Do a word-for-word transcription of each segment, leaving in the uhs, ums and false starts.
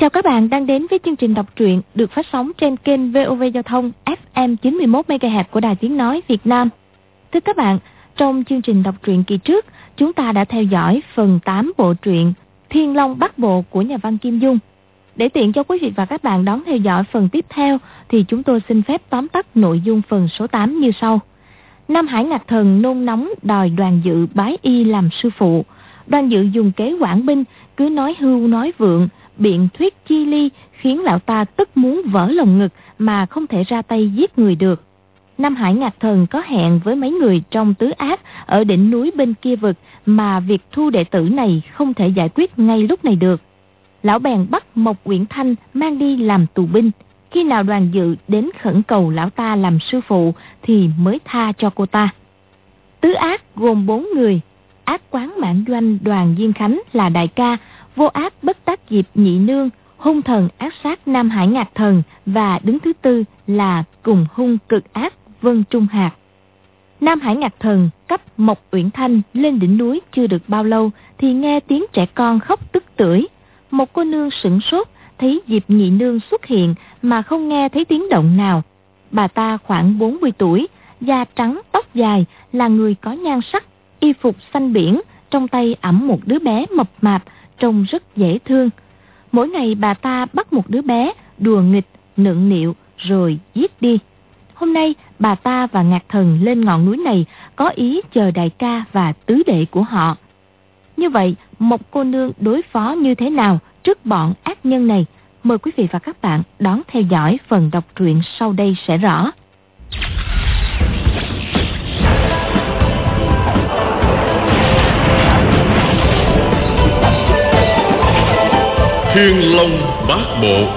Chào các bạn đang đến với chương trình đọc truyện được phát sóng trên kênh vê o vê Giao thông ép em chín mươi mốt mê ga héc của Đài Tiếng Nói Việt Nam. Thưa các bạn, trong chương trình đọc truyện kỳ trước, chúng ta đã theo dõi phần tám bộ truyện Thiên Long Bát Bộ của nhà văn Kim Dung. Để tiện cho quý vị và các bạn đón theo dõi phần tiếp theo, thì chúng tôi xin phép tóm tắt nội dung phần số tám như sau. Nam Hải Ngạc Thần nôn nóng đòi Đoàn Dự bái y làm sư phụ. Đoàn Dự dùng kế quản binh, cứ nói hưu nói vượng, biện thuyết chi ly, khiến lão ta tức muốn vỡ lồng ngực mà không thể ra tay giết người được. Nam Hải Ngạc Thần có hẹn với mấy người trong tứ ác ở đỉnh núi bên kia vực, mà việc thu đệ tử này không thể giải quyết ngay lúc này được. Lão bèn bắt Mộc Uyển Thanh mang đi làm tù binh. Khi nào Đoàn Dự đến khẩn cầu lão ta làm sư phụ thì mới tha cho cô ta. Tứ ác gồm bốn người. Ác quán Mãn Doanh Đoàn Diên Khánh là đại ca, vô ác bất tác Diệp Nhị Nương, hung thần ác sát Nam Hải Ngạc Thần, và đứng thứ tư là cùng hung cực ác Vân Trung Hạc. Nam Hải Ngạc Thần cấp Mộc Uyển Thanh lên đỉnh núi chưa được bao lâu thì nghe tiếng trẻ con khóc tức tưởi. Một cô nương sửng sốt thấy Diệp Nhị Nương xuất hiện mà không nghe thấy tiếng động nào. Bà ta khoảng bốn mươi tuổi, da trắng tóc dài, là người có nhan sắc, y phục xanh biển, trong tay ẵm một đứa bé mập mạp, trông rất dễ thương. Mỗi ngày bà ta bắt một đứa bé, đùa nghịch, nựng nịu, rồi giết đi. Hôm nay, bà ta và Ngạc Thần lên ngọn núi này có ý chờ đại ca và tứ đệ của họ. Như vậy, một cô nương đối phó như thế nào trước bọn ác nhân này? Mời quý vị và các bạn đón theo dõi phần đọc truyện sau đây sẽ rõ. Thiên Long Bát Bộ.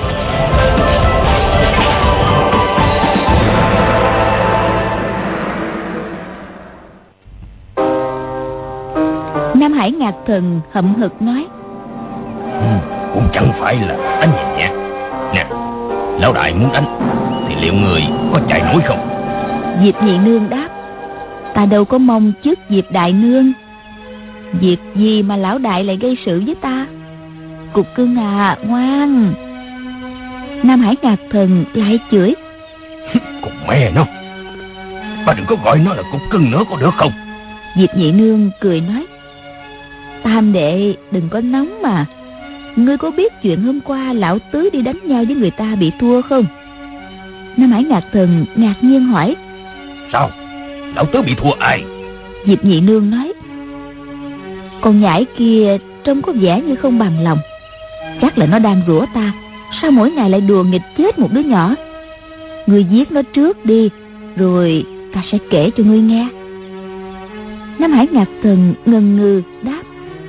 Nam Hải Ngạc Thần hậm hực nói: ừ, cũng chẳng phải là đánh nhẹ nhẹ. Nè, lão đại muốn đánh thì liệu người có chạy nổi không? Diệp Nhị Nương đáp: Ta đâu có mong trước Diệp đại nương. Việc gì mà lão đại lại gây sự với ta? Cục cưng à, ngoan. Nam Hải Ngạc Thần lại chửi: Cục mẹ nó, bà đừng có gọi nó là cục cưng nữa có được không? Diệp Nhị Nương cười nói: Tam đệ đừng có nóng mà. Ngươi có biết chuyện hôm qua lão tứ đi đánh nhau với người ta bị thua không? Nam Hải Ngạc Thần ngạc nhiên hỏi: Sao? Lão tứ bị thua ai? Diệp Nhị Nương nói: Con nhãi kia trông có vẻ như không bằng lòng. Chắc là nó đang rủa ta, sao mỗi ngày lại đùa nghịch chết một đứa nhỏ. Ngươi giết nó trước đi, rồi ta sẽ kể cho ngươi nghe. Nam Hải Ngạc Thần ngần ngừ đáp: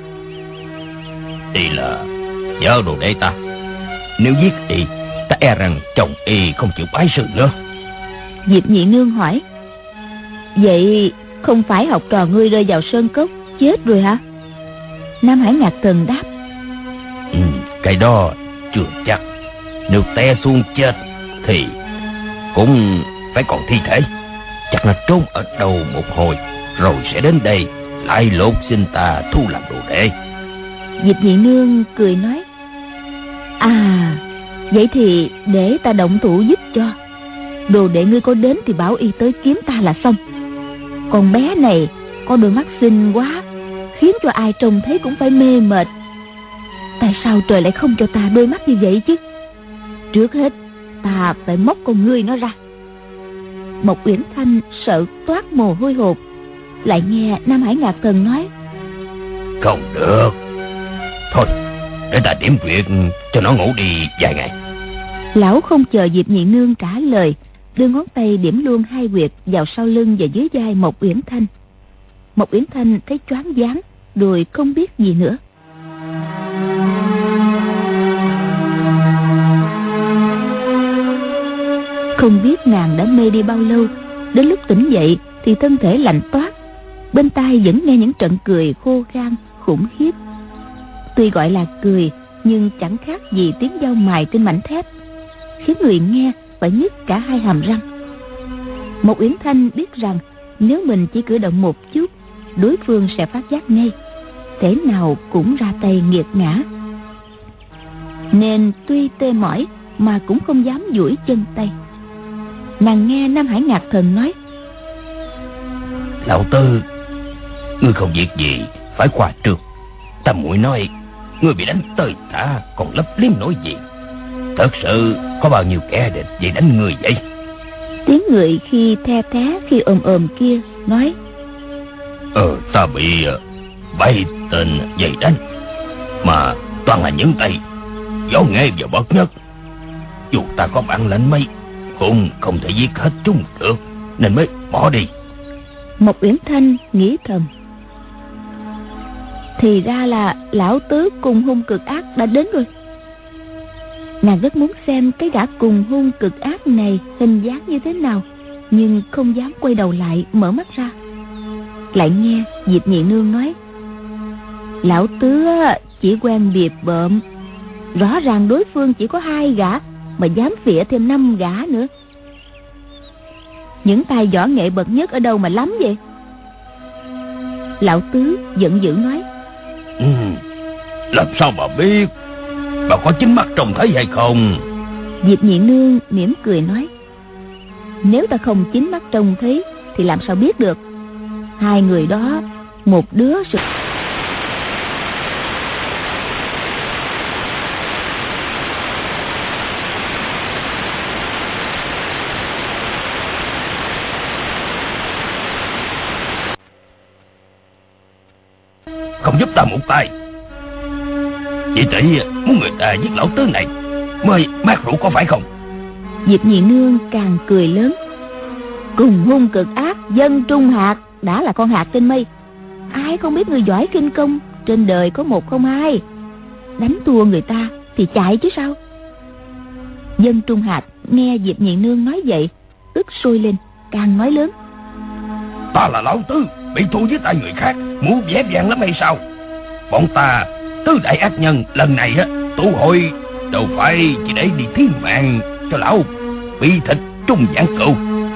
Y là vợ đồ đệ ta. Nếu giết Y, ta e rằng chồng Y không chịu bái sư nữa. Diệp Nhị Nương hỏi: Vậy không phải học trò ngươi rơi vào sơn cốc chết rồi hả? Nam Hải Ngạc Thần đáp: ừ, Cái đó chưa chắc. Nếu té xuống chết thì cũng phải còn thi thể. Chắc là trốn ở đâu một hồi, rồi sẽ đến đây lại lột xin ta thu làm đồ đệ. Diệp Nhị Nương cười nói: À, vậy thì để ta động thủ giúp cho. Đồ đệ ngươi có đến thì bảo y tới kiếm ta là xong. Con bé này có đôi mắt xinh quá, khiến cho ai trông thấy cũng phải mê mệt. Tại sao trời lại không cho ta đôi mắt như vậy chứ? Trước hết ta phải móc con ngươi nó ra. Mộc Uyển Thanh sợ toát mồ hôi hột, lại nghe Nam Hải Ngạc Thần nói: Không được. Thôi, để ta điểm huyệt cho nó ngủ đi vài ngày. Lão không chờ Diệp Nhị Nương trả lời, đưa ngón tay điểm luôn hai huyệt vào sau lưng và dưới vai Mộc Uyển Thanh. Mộc Uyển Thanh thấy choáng váng, rồi không biết gì nữa. Không biết nàng đã mê đi bao lâu, đến lúc tỉnh dậy thì thân thể lạnh toát, bên tai vẫn nghe những trận cười khô khan khủng khiếp. Tuy gọi là cười, nhưng chẳng khác gì tiếng dao mài trên mảnh thép, khiến người nghe phải nhức cả hai hàm răng. Mộc Uyển Thanh biết rằng nếu mình chỉ cử động một chút, đối phương sẽ phát giác ngay, thể nào cũng ra tay nghiệt ngã. nên tuy tê mỏi mà cũng không dám duỗi chân tay. Nàng nghe Nam Hải Ngạc Thần nói: Lão Tư, ngươi không việc gì phải qua trường. Ta muội nói ngươi bị đánh tơi tả còn lấp liếm nổi gì. Thật sự có bao nhiêu kẻ địch vậy đánh ngươi vậy? Tiếng người khi the thé khi ồm ồm kia nói: Ờ ta bị bảy tên vậy đánh, mà toàn là những tay võ nghệ và bậc nhất. Dù ta có bản lĩnh mấy cũng không thể giết hết chúng được, nên mới bỏ đi. Mộc Uyển Thanh nghĩ thầm: thì ra là lão tứ cùng hung cực ác đã đến rồi. Nàng rất muốn xem cái gã cùng hung cực ác này hình dáng như thế nào, nhưng không dám quay đầu lại mở mắt ra. Lại nghe Diệp Nhị Nương nói: lão tứ chỉ quen bịp bợm, rõ ràng đối phương chỉ có hai gã mà dám phịa thêm năm gã nữa. Những tài võ nghệ bậc nhất ở đâu mà lắm vậy? Lão tứ giận dữ nói: ừ, làm sao bà biết? Bà có chính mắt trông thấy hay không? Diệp Nhị Nương mỉm cười nói: nếu ta không chính mắt trông thấy thì làm sao biết được? Hai người đó, một đứa sự... Không giúp ta một tay. Chị tỷ muốn người ta giết lão tứ này mới mát rượu có phải không? Diệp Nhị Nương càng cười lớn: cùng hung cực ác Dân Trung Hạc đã là con hạt trên mây, ai không biết người giỏi kinh công trên đời có một không hai. Đánh thua người ta thì chạy chứ sao? Dân Trung Hạc nghe Diệp Nhị Nương nói vậy, tức sôi lên, càng nói lớn: ta là lão tứ bị thua với tay người khác, muốn dễ dàng lắm hay sao? Bọn ta tứ đại ác nhân lần này á tụ hội đâu phải chỉ để đi thí mạng cho lão bị thịt trung giảng cựu.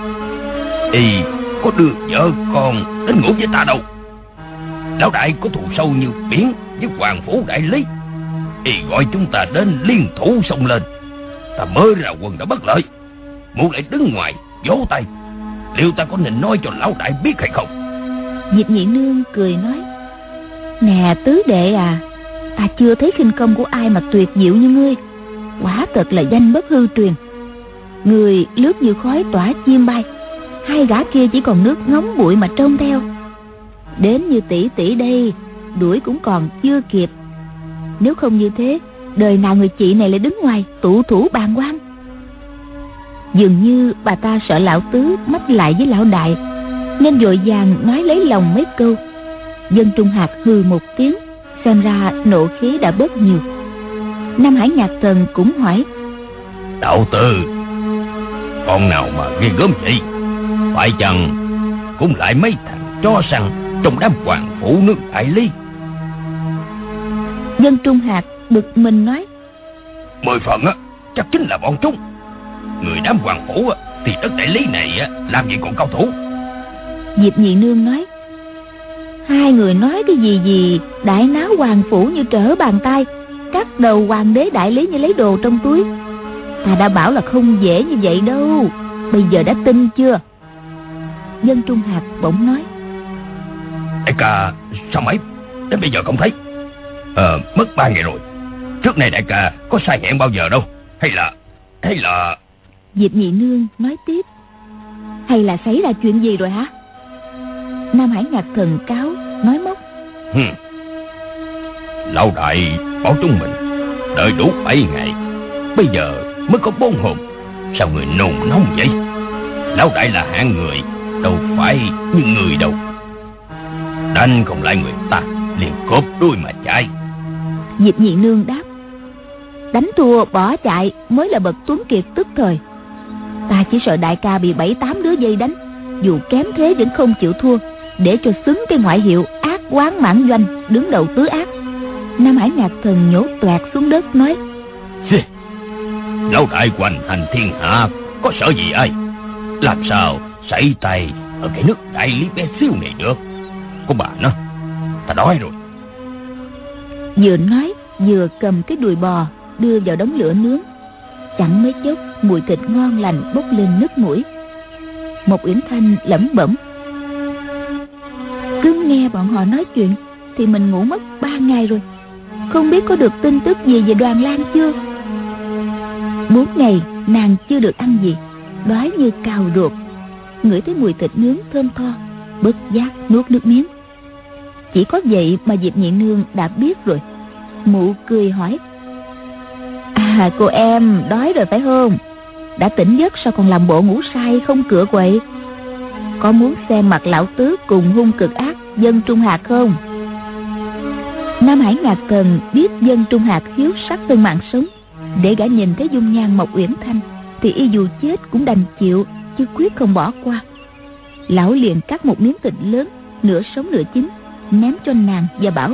Y có đưa vợ con đến ngủ với ta đâu. Lão đại có thù sâu như biển với Hoàng Phủ đại lý. Y gọi chúng ta đến liên thủ xông lên. Ta mới ra quân đã bất lợi, muốn lại đứng ngoài vỗ tay. Liệu ta có nên nói cho lão đại biết hay không? Diệp Nhị Nương cười nói: nè tứ đệ à, ta chưa thấy khinh công của ai mà tuyệt diệu như ngươi. Quả thật là danh bất hư truyền. Người lướt như khói tỏa chim bay, hai gã kia chỉ còn nước ngóng bụi mà trông theo. Đến như tỷ tỷ đây, đuổi cũng còn chưa kịp. Nếu không như thế, đời nào người chị này lại đứng ngoài tụ thủ bàn quan. Dường như bà ta sợ lão tứ mách lại với lão đại, nên vội vàng nói lấy lòng mấy câu. Dân Trung Hạc hừ một tiếng, xem ra nộ khí đã bớt nhiều. Nam Hải Nhạc Thần cũng hỏi: đạo tư, con nào mà ghê gớm vậy? Phải chăng cũng lại mấy thằng chó săn trong đám Hoàng Phủ nước đại lý? Dân Trung Hạc bực mình nói: mười phần á chắc chính là bọn chúng. Người đám Hoàng Phủ á thì đất đại lý này á làm gì còn cao thủ. Diệp Nhị Nương nói: hai người nói cái gì gì đại náo Hoàng Phủ như trở bàn tay, cắt đầu hoàng đế đại lý như lấy đồ trong túi. Ta đã bảo là không dễ như vậy đâu, bây giờ đã tin chưa? Dân Trung Hạc bỗng nói: đại ca sao mãi đến bây giờ không thấy? Ờ mất ba ngày rồi. Trước này đại ca có sai hẹn bao giờ đâu? Hay là hay là Diệp Nhị Nương nói tiếp: hay là xảy ra chuyện gì rồi hả? Nam Hải Nhạc Thần cáo nói móc: Hừ. Lão đại bảo chúng mình đợi đủ bảy ngày, bây giờ mới có bốn hôm. Sao người nôn nóng vậy? Lão đại là hạng người, đâu phải như người đâu. Đánh không lại người ta liền cốp đuôi mà chạy. Diệp Nhị Nương đáp: đánh thua bỏ chạy mới là bậc tuấn kiệt tức thời. Ta chỉ sợ đại ca bị bảy tám đứa dây đánh, dù kém thế vẫn không chịu thua, để cho xứng cái ngoại hiệu ác quán mãn doanh, đứng đầu tứ ác. Nam Hải Nhạc Thần nhổ toẹt xuống đất nói: lão đại hoành hành thiên hạ, có sợ gì ai? Làm sao xảy tay ở cái nước đại lý bé xíu này được? Có bà nó, ta đói rồi. Vừa nói vừa cầm cái đùi bò đưa vào đống lửa nướng. Chẳng mấy chốc mùi thịt ngon lành bốc lên nức mũi. Một Uyển Thanh lẩm bẩm: cứ nghe bọn họ nói chuyện thì mình ngủ mất ba ngày rồi, không biết có được tin tức gì về Đoàn Lang chưa. Bốn ngày nàng chưa được ăn gì, đói như cào ruột. Ngửi thấy mùi thịt nướng thơm tho, bất giác nuốt nước miếng. Chỉ có vậy mà Diệp Nhị Nương đã biết rồi. Mụ cười hỏi: à, cô em đói rồi phải không? Đã tỉnh giấc sao còn làm bộ ngủ say không cửa quậy? Có muốn xem mặt lão tứ cùng hung cực ác Dân Trung Hạc không? Nam Hải Ngạc Cần biết Dân Trung Hạc hiếu sắc hơn mạng sống. Để gã nhìn thấy dung nhan Mộc Uyển Thanh thì y dù chết cũng đành chịu, chứ quyết không bỏ qua. Lão liền cắt một miếng thịt lớn, nửa sống nửa chín, ném cho nàng và bảo: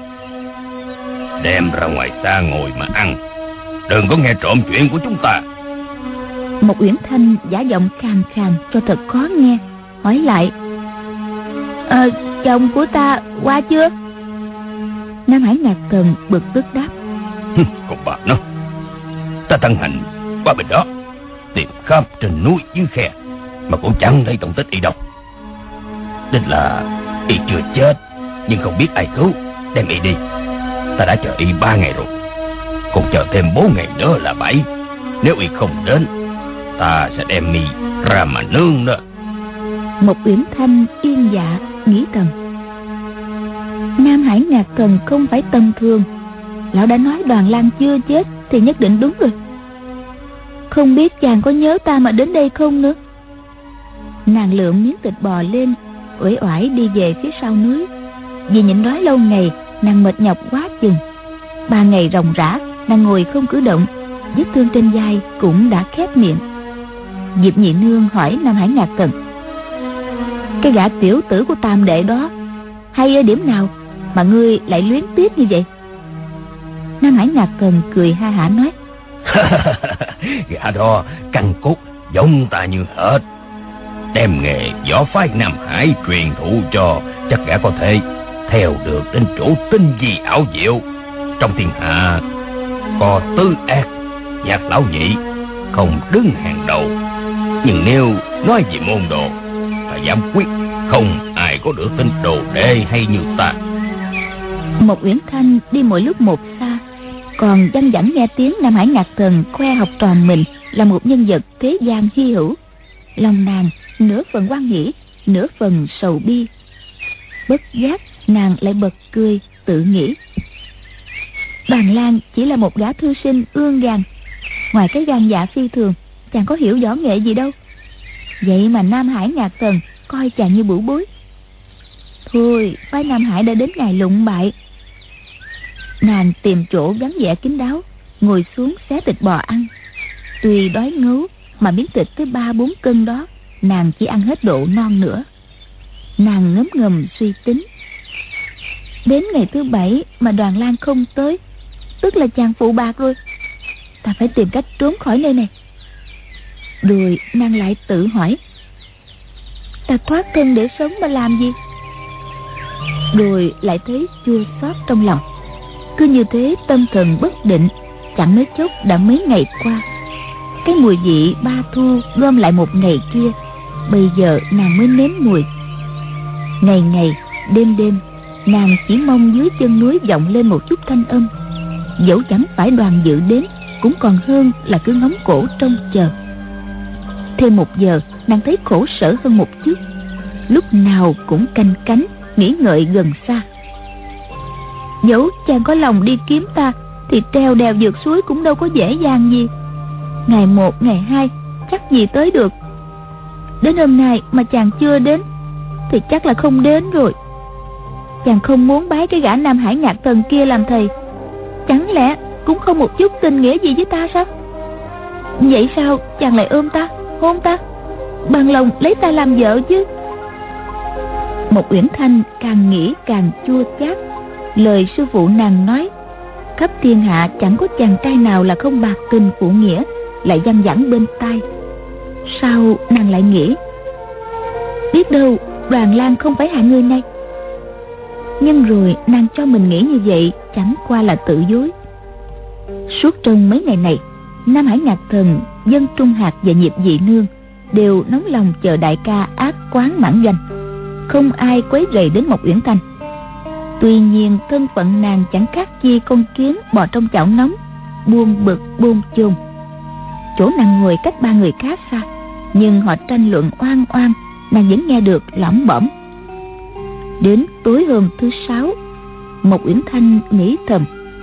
đem ra ngoài xa ngồi mà ăn, đừng có nghe trộm chuyện của chúng ta. Mộc Uyển Thanh giả giọng khàn khàn cho thật khó nghe, hỏi lại: ờ, chồng của ta qua chưa? Nam Hải Ngạc Cần bực tức đáp: con bà nó, ta thân hành qua bên đó tìm khắp trên núi dưới khe mà cũng chẳng thấy tung tích y đâu. Định là y chưa chết, nhưng không biết ai cứu đem y đi. Ta đã chờ y ba ngày rồi, còn chờ thêm bốn ngày nữa là bảy. Nếu y không đến, ta sẽ đem y ra mà nương đó. Mộc Uyển Thanh yên dạ nghĩ thầm: Nam Hải Ngạc Cần không phải tầm thường. Lão đã nói Đoàn Lang chưa chết thì nhất định đúng rồi. Không biết chàng có nhớ ta mà đến đây không nữa. Nàng lượm miếng thịt bò lên, uể oải đi về phía sau núi. Vì nhịn đói lâu ngày, nàng mệt nhọc quá chừng. Ba ngày ròng rã, nàng ngồi không cử động, vết thương trên vai cũng đã khép miệng. Diệp Nhị Nương hỏi Nam Hải Ngạc Cần: cái gã tiểu tử của Tam đệ đó hay ở điểm nào mà ngươi lại luyến tiếc như vậy? Nam Hải Ngạc Cần cười ha hả nói: gã đó căn cốt giống ta như hết. Đem nghề võ phái Nam Hải truyền thụ cho, chắc gã có thể theo được đến chỗ tinh vi ảo diệu. Trong thiên hạ có tứ ác, Nhạc lão nhị không đứng hàng đầu, nhưng nếu nói về môn đồ, ta dám quyết không ai có được tên đồ đệ hay như ta. Mộc Uyển Thanh đi mỗi lúc một xa, còn văng vẳng nghe tiếng Nam Hải Ngạc Thần khoe học trò mình là một nhân vật thế gian hy hữu. Lòng nàng nửa phần hoan hỉ, nửa phần sầu bi. Bất giác nàng lại bật cười, tự nghĩ: Đoàn Lang chỉ là một gã thư sinh ương gàn, ngoài cái gan dạ phi thường, chàng có hiểu võ nghệ gì đâu. Vậy mà Nam Hải Ngạc Thần coi chàng như bửu bối. Thôi, phái Nam Hải đã đến ngày lụng bại. Nàng tìm chỗ vắng vẻ kín đáo, ngồi xuống xé thịt bò ăn. Tuy đói ngấu mà miếng thịt tới ba bốn cân đó, nàng chỉ ăn hết độ non nữa. Nàng ngấm ngầm suy tính: đến ngày thứ bảy mà Đoàn Lang không tới, tức là chàng phụ bạc rồi. Ta phải tìm cách trốn khỏi nơi này. Rồi nàng lại tự hỏi: ta thoát thân để sống mà làm gì? Rồi lại thấy chua xót trong lòng. Cứ như thế tâm thần bất định, chẳng mấy chốc đã mấy ngày qua. Cái mùi vị ba thu gom lại một ngày kia, bây giờ nàng mới nếm mùi. Ngày ngày, đêm đêm, nàng chỉ mong dưới chân núi vọng lên một chút thanh âm. Dẫu chẳng phải Đoàn Dự đến, cũng còn hơn là cứ ngóng cổ trông chờ. Thêm một giờ, nàng thấy khổ sở hơn một chút. Lúc nào cũng canh cánh, nghĩ ngợi gần xa. Dẫu chàng có lòng đi kiếm ta, thì treo đèo vượt suối cũng đâu có dễ dàng gì. Ngày một, ngày hai, chắc gì tới được. Đến hôm nay mà chàng chưa đến, thì chắc là không đến rồi. Chàng không muốn bái cái gã Nam Hải Ngạc Thần kia làm thầy, chẳng lẽ cũng không một chút tình nghĩa gì với ta sao? Vậy sao chàng lại ôm ta, hôn ta, bằng lòng lấy ta làm vợ chứ? Mộc Uyển Thanh càng nghĩ càng chua chát. Lời sư phụ nàng nói khắp thiên hạ chẳng có chàng trai nào là không bạc tình phụ nghĩa, lại văng vẳng bên tai. Sao nàng lại nghĩ biết đâu Đoàn Lang không phải hạng người này? Nhưng rồi nàng cho mình nghĩ như vậy chẳng qua là tự dối. Suốt trong mấy ngày này, Nam Hải Ngạc Thần, Dân Trung Hạt và Diệp Dị Nương đều nóng lòng chờ đại ca ác quán mãn doanh, không ai quấy rầy đến Mộc Uyển Thanh. Tuy nhiên thân phận nàng chẳng khác chi con kiến bò trong chảo nóng, buông bực buông chôn. Chỗ nàng ngồi cách ba người khá xa, nhưng họ tranh luận oan oan, nàng vẫn nghe được lẩm bẩm. Đến tối hôm thứ sáu, Mộc Uyển Thanh nghĩ thầm: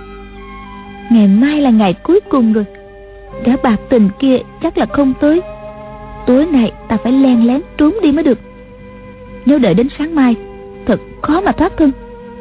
ngày mai là ngày cuối cùng rồi, gã bạc tình kia chắc là không tới. Tối nay ta phải len lén trốn đi mới được. Nếu đợi đến sáng mai, thật khó mà thoát thân.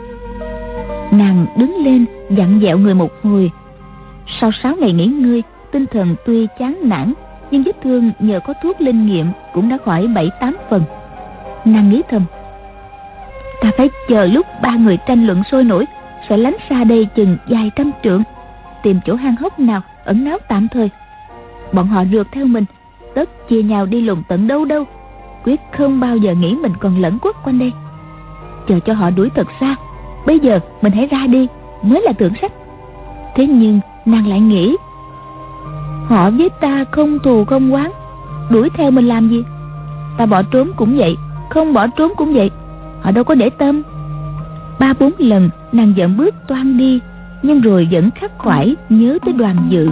Nàng đứng lên dặn dẹo người một hồi. Sau sáu ngày nghỉ ngơi, tinh thần tuy chán nản, nhưng vết thương nhờ có thuốc linh nghiệm cũng đã khỏi bảy tám phần. Nàng nghĩ thầm: ta phải chờ lúc ba người tranh luận sôi nổi, sẽ lánh xa đây chừng vài trăm trượng, tìm chỗ hang hốc nào ẩn náu tạm thời. Bọn họ rượt theo mình, tất chia nhau đi lùng tận đâu đâu, quyết không bao giờ nghĩ mình còn lẫn quất quanh đây. Chờ cho họ đuổi thật xa, bây giờ mình hãy ra đi mới là thượng sách. Thế nhưng nàng lại nghĩ, họ với ta không thù không oán, đuổi theo mình làm gì? Ta bỏ trốn cũng vậy, không bỏ trốn cũng vậy, họ đâu có để tâm. Ba bốn lần nàng dậm bước toan đi, nhưng rồi vẫn khắc khoải nhớ tới Đoàn Dự.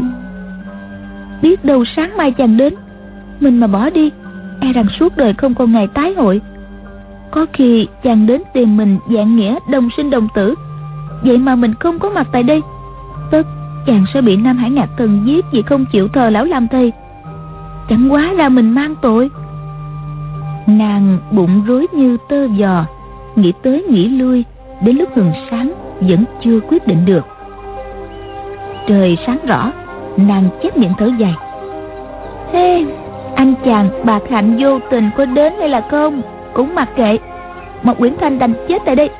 Biết đâu sáng mai chàng đến, mình mà bỏ đi, e rằng suốt đời không còn ngày tái hội. Có khi chàng đến tìm mình dạng nghĩa đồng sinh đồng tử, vậy mà mình không có mặt tại đây, tất chàng sẽ bị Nam Hải Ngạc Thần giết vì không chịu thờ lão làm thầy. Chẳng quá ra mình mang tội. Nàng bụng rối như tơ giò, nghĩ tới nghĩ lui, đến lúc hừng sáng vẫn chưa quyết định được. Trời sáng rõ, nàng chép miệng thở dài. Thế anh chàng Bạc Hạnh vô tình có đến hay là không cũng mặc kệ, Mộc Uyển Thanh đành chết tại đây.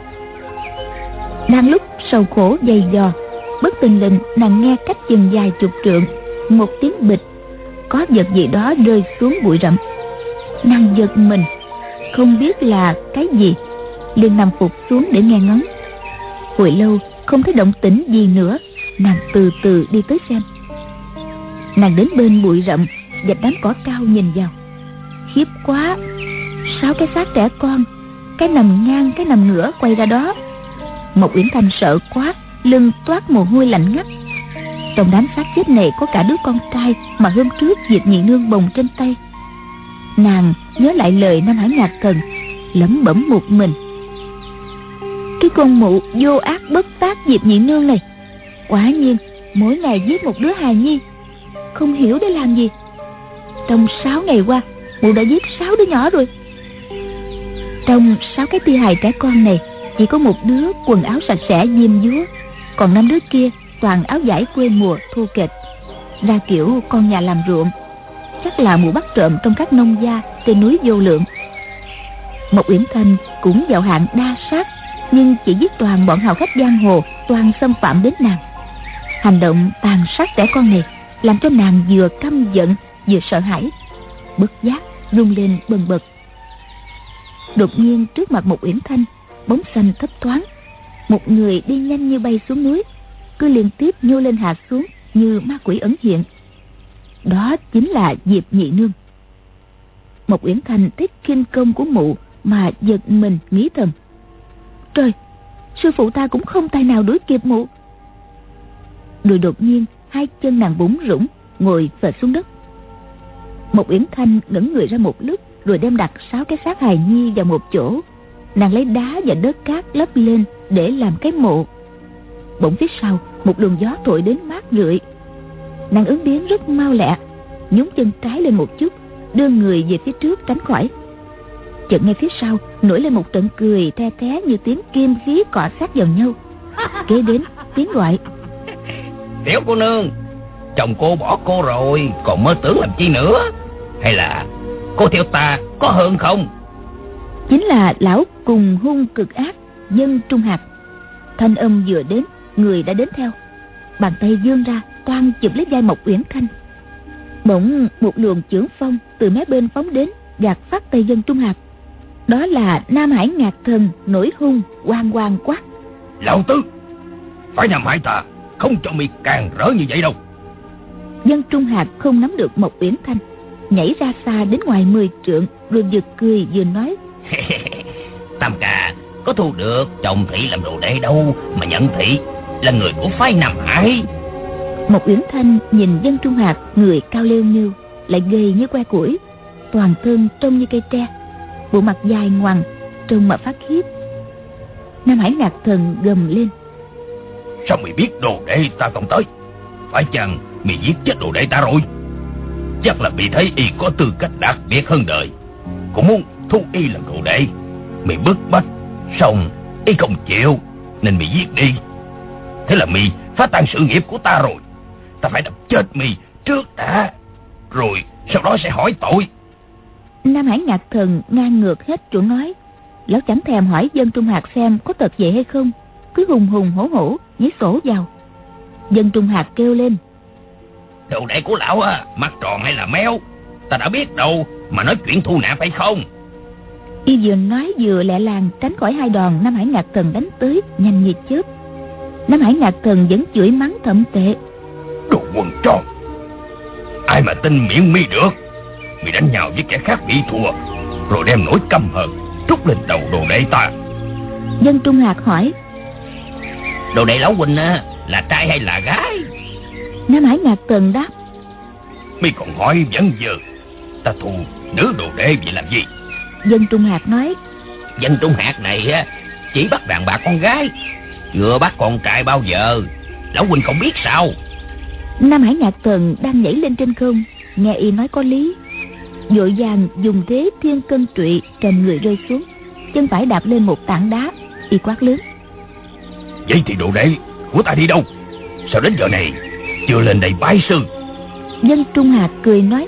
Đang lúc sầu khổ dày dò, bất tình lình nàng nghe cách chừng vài chục trượng một tiếng bịch, có vật gì đó rơi xuống bụi rậm. Nàng giật mình, không biết là cái gì, liền nằm phục xuống để nghe ngóng. Hồi lâu không thấy động tĩnh gì nữa, nàng từ từ đi tới xem. Nàng đến bên bụi rậm và đám cỏ cao nhìn vào, khiếp quá, sáu cái xác trẻ con, cái nằm ngang cái nằm ngửa quay ra đó. Mộc Uyển Thanh sợ quá, lưng toát mồ hôi lạnh ngắt. Trong đám xác chết này có cả đứa con trai mà hôm trước Diệp Nhị Nương bồng trên tay. Nàng nhớ lại lời Nam Hải Ngạc Thần, lẩm bẩm một mình: cái con mụ vô ác bất tác Diệp Nhị Nương này, quả nhiên mỗi ngày giết một đứa hài nhi, không hiểu để làm gì. Trong sáu ngày qua, mụ đã giết sáu đứa nhỏ rồi. Trong sáu cái thi hài trẻ con này, chỉ có một đứa quần áo sạch sẽ diêm dúa, còn năm đứa kia toàn áo vải quê mùa thô kệch, ra kiểu con nhà làm ruộng. Chắc là mụ bắt trộm trong các nông gia trên núi Vô Lượng. Mộc Uyển Thanh cũng vào hạng đa sát, nhưng chỉ giết toàn bọn hào khách giang hồ toàn xâm phạm đến nàng. Hành động tàn sát trẻ con này làm cho nàng vừa căm giận vừa sợ hãi, bất giác run lên bần bật. Đột nhiên trước mặt Mộc Uyển Thanh, bóng xanh thấp thoáng, một người đi nhanh như bay xuống núi, cứ liên tiếp nhô lên hạ xuống như ma quỷ ẩn hiện. Đó chính là Diệp Nhị Nương. Mộc Uyển Thanh thấy khinh công của mụ mà giật mình nghĩ thầm: trời, sư phụ ta cũng không tài nào đuổi kịp mụ. Rồi đột nhiên hai chân nàng bủn rủn, ngồi phệt xuống đất. Mộc Uyển Thanh ngẩng người ra một lúc, rồi đem đặt sáu cái xác hài nhi vào một chỗ. Nàng lấy đá và đất cát lấp lên để làm cái mộ. Bỗng phía sau một luồng gió thổi đến mát rượi. Nàng ứng biến rất mau lẹ, nhún chân trái lên một chút, đưa người về phía trước tránh khỏi. Chợt ngay phía sau nổi lên một trận cười the thé như tiếng kim khí cọ sát vào nhau. Kế đến tiếng gọi: Tiểu cô nương, chồng cô bỏ cô rồi, còn mơ tưởng làm chi nữa? Hay là cô theo ta có hơn không? Chính là lão cùng hung cực ác Dân Trung Hạt. Thanh âm vừa đến, người đã đến theo. Bàn tay vươn ra toan chụp lấy vai Mộc Uyển Thanh. Bỗng một luồng chưởng phong từ mé bên phóng đến, gạt phát tay Dân Trung Hạt. Đó là Nam Hải Ngạc Thần nổi hung oang oang quát: Lão tứ, phải nhằm hại ta, không cho mi càng rỡ như vậy đâu. Dân Trung Hạc không nắm được Mộc Uyển Thanh, nhảy ra xa đến ngoài mười trượng, rồi vừa cười vừa nói: Tam ca có thu được chồng thị làm đồ đệ đâu mà nhận thị là người của phái Nam Hải. Mộc Uyển Thanh nhìn Dân Trung Hạc, người cao lêu nghêu, lại gầy như que củi, toàn thân trông như cây tre, bộ mặt dài ngoằng, trông mà phát khiếp. Nam Hải Ngạc Thần gầm lên: Sao mày biết đồ đệ ta không tới? Phải chăng mày giết chết đồ đệ ta rồi? Chắc là mày thấy y có tư cách đặc biệt hơn đời, cũng muốn thu y làm đồ đệ. Mày bức bách, xong y không chịu nên mày giết đi. Thế là mày phá tan sự nghiệp của ta rồi. Ta phải đập chết mày trước đã, rồi sau đó sẽ hỏi tội. Nam Hải Ngạc Thần ngang ngược hết chỗ nói. Lão chẳng thèm hỏi Dân Trung Hạc xem có thật vậy hay không, cứ hùng hùng hổ hổ nhảy sổ vào. Dân Trung Hạc kêu lên: Đồ đệ của lão á, mắt tròn hay là méo? Ta đã biết đâu mà nói chuyện thu nạp hay không. Y vừa nói vừa lẹ làng tránh khỏi hai đòn Nam Hải Ngạc Thần đánh tới nhanh như chớp. Nam Hải Ngạc Thần vẫn chửi mắng thậm tệ: Đồ quần tròn, ai mà tin miệng mi được? Mày đánh nhau với kẻ khác bị thua, rồi đem nỗi căm hờn trút lên đầu đồ đệ ta. Dân Trung Hạc hỏi: Đồ đệ lão huynh á, là trai hay là gái? Nam Hải Ngạc Thần đáp: Mi còn hỏi vẫn giờ. Ta thu nữ đồ đệ vậy làm gì? Dân Trung Hạc nói: Dân Trung Hạc này á, chỉ bắt đàn bà con gái, chưa bắt con trai bao giờ. Lão huynh không biết sao? Nam Hải Ngạc Thần đang nhảy lên trên không, nghe y nói có lý, vội vàng dùng thế thiên cân trụy trầm người rơi xuống, chân phải đạp lên một tảng đá. Y quát lớn: Vậy thì đồ đệ của ta đi đâu? Sao đến giờ này chưa lên đây bái sư? Dân Trung Hạc cười nói: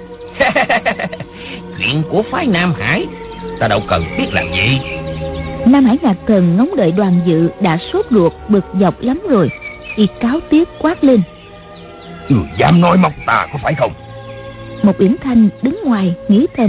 Chuyện của phái Nam Hải ta đâu cần biết làm gì. Nam Hải Ngạc Thần ngóng đợi Đoàn Dự đã sốt ruột bực dọc lắm rồi, y cáo tiếc quát lên: Người dám nói móc ta có phải không? Một Uyển Thanh đứng ngoài nghĩ thầm: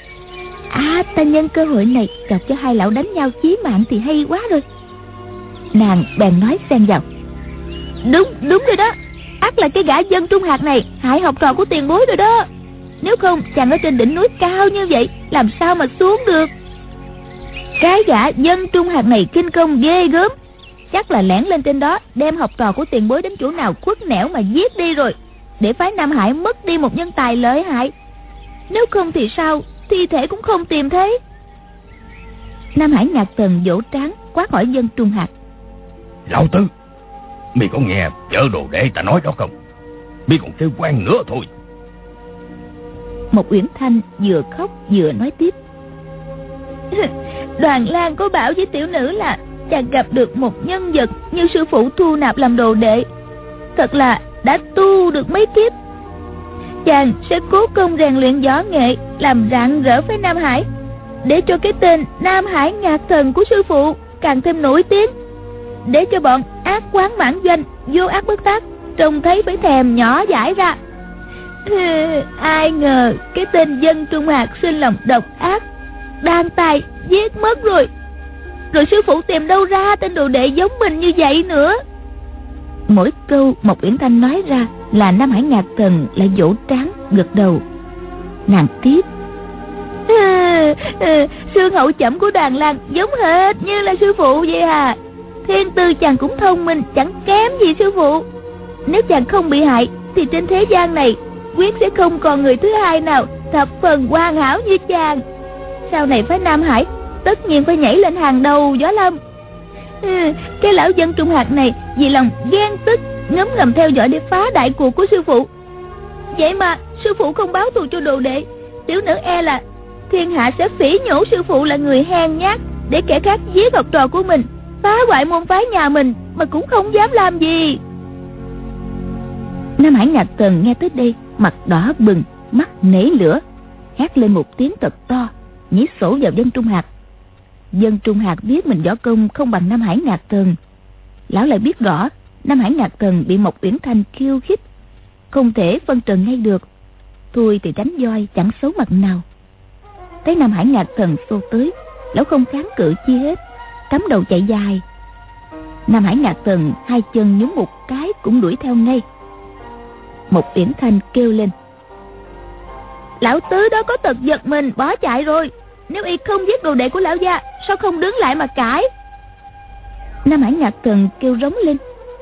À, ta nhân cơ hội này chọc cho hai lão đánh nhau chí mạng thì hay quá rồi. Nàng bèn nói xen vào: Đúng, đúng rồi đó, ắt là cái gã Dân Trung Hạc này hại học trò của tiền bối rồi đó. Nếu không chàng ở trên đỉnh núi cao như vậy làm sao mà xuống được. Cái gã Dân Trung Hạc này kinh công ghê gớm, chắc là lẻn lên trên đó đem học trò của tiền bối đến chỗ nào khuất nẻo mà giết đi rồi, để phái Nam Hải mất đi một nhân tài lợi hại. Nếu không thì sao, thi thể cũng không tìm thấy. Nam Hải Ngạc Thần vỗ trán quát hỏi Dân Trung Hạc: Lão Tứ, mi có nghe vợ đồ đệ ta nói đó không? Mi còn kêu quan nữa thôi. Một Uyển Thanh vừa khóc vừa nói tiếp: Đoàn Lan có bảo với tiểu nữ là chàng gặp được một nhân vật như sư phụ thu nạp làm đồ đệ, thật là đã tu được mấy kiếp. Chàng sẽ cố công rèn luyện võ nghệ, làm rạng rỡ với Nam Hải, để cho cái tên Nam Hải Ngạc Thần của sư phụ càng thêm nổi tiếng, để cho bọn ác quán mãn doanh vô ác bất tác trông thấy phải thèm nhỏ dãi ra. Ai ngờ cái tên Dân Trung Hạc sinh lòng độc ác, đan tài giết mất rồi. Rồi sư phụ tìm đâu ra tên đồ đệ giống mình như vậy nữa. Mỗi câu Mộc Uyển Thanh nói ra là Nam Hải Ngạc Thần lại vỗ trán gật đầu. Nàng tiếp: à, à, xương hậu chẩm của Đoàn Lan giống hệt như là sư phụ vậy à. Thiên tư chàng cũng thông minh chẳng kém gì sư phụ. Nếu chàng không bị hại thì trên thế gian này quyết sẽ không còn người thứ hai nào thập phần hoàn hảo như chàng. Sau này phái Nam Hải tất nhiên phải nhảy lên hàng đầu võ lâm. Ừ, cái lão Dân Trung Hạc này vì lòng ghen tức ngấm ngầm theo dõi để phá đại cuộc của sư phụ. Vậy mà sư phụ không báo thù cho đồ đệ, tiểu nữ e là thiên hạ sẽ phỉ nhổ sư phụ là người hèn nhát, để kẻ khác giết học trò của mình, phá hoại môn phái nhà mình mà cũng không dám làm gì. Nam Hải Ngạc Thần nghe tới đây mặt đỏ bừng, mắt nảy lửa, hét lên một tiếng thật to, nhảy sổ vào Dân Trung Hạc. Dân Trung Hạc biết mình võ công không bằng Nam Hải Ngạc Thần. Lão lại biết rõ Nam Hải Ngạc Thần bị Mộc Uyển Thanh khiêu khích, không thể phân trần ngay được, thôi thì tránh voi chẳng xấu mặt nào. Thấy Nam Hải Ngạc Thần xô tới, lão không kháng cự chi hết, cắm đầu chạy dài. Nam Hải Ngạc Thần hai chân nhúng một cái cũng đuổi theo ngay. Một Uyển Thanh kêu lên: lão tứ đó có tật giật mình bỏ chạy rồi. Nếu y không giết đồ đệ của lão gia, sao không đứng lại mà cãi? Nam Hải Ngạc Thần kêu rống lên: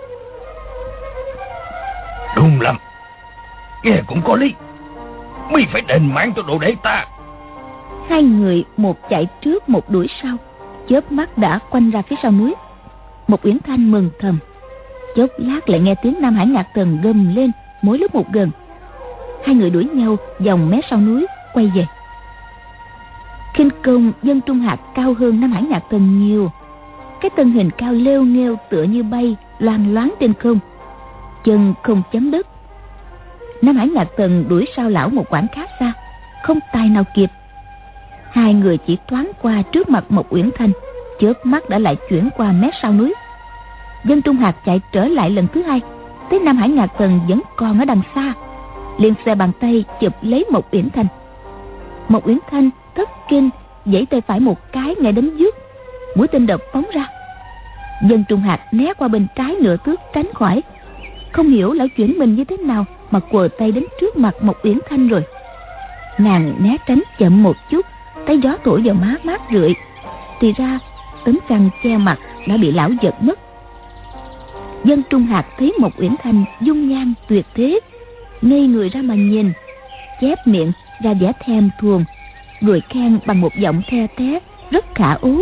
đúng lắm, nghe cũng có lý, mi phải đền mạng cho đồ đệ ta. Hai người một chạy trước một đuổi sau, chớp mắt đã quanh ra phía sau núi. Một Uyển Thanh mừng thầm, chốc lát lại nghe tiếng Nam Hải Ngạc Thần gầm lên mỗi lúc một gần. Hai người đuổi nhau vòng mé sau núi quay về. Khinh công Dân Trung Hạc cao hơn Nam Hải Ngạc Thần nhiều. Cái thân hình cao lêu nghêu tựa như bay loang loáng trên không, chân không chấm đất. Nam Hải Ngạc Thần đuổi sau lão một quãng khá xa, không tài nào kịp. Hai người chỉ thoáng qua trước mặt một Uyển Thanh, chớp mắt đã lại chuyển qua mé sau núi. Dân Trung Hạc chạy trở lại lần thứ hai, thấy Nam Hải Ngạc Thần vẫn còn ở đằng xa, liền xòe bàn tay chụp lấy một Uyển Thanh. Một Uyển Thanh thất kinh giãy tay phải một cái ngay đến dứt, mũi tên đập phóng ra. Dân Trung Hạc né qua bên trái nửa thước tránh khỏi. Không hiểu lão chuyển mình như thế nào mà quờ tay đến trước mặt một Uyển Thanh rồi. Nàng né tránh chậm một chút, thấy gió thổi vào má mát rượi, thì ra tấm khăn che mặt đã bị lão giật mất. Dân Trung Hạc thấy một Uyển Thanh dung nhan tuyệt thế, ngây người ra mà nhìn, chép miệng ra vẻ thèm thuồng, rồi khen bằng một giọng the thé rất khả ú: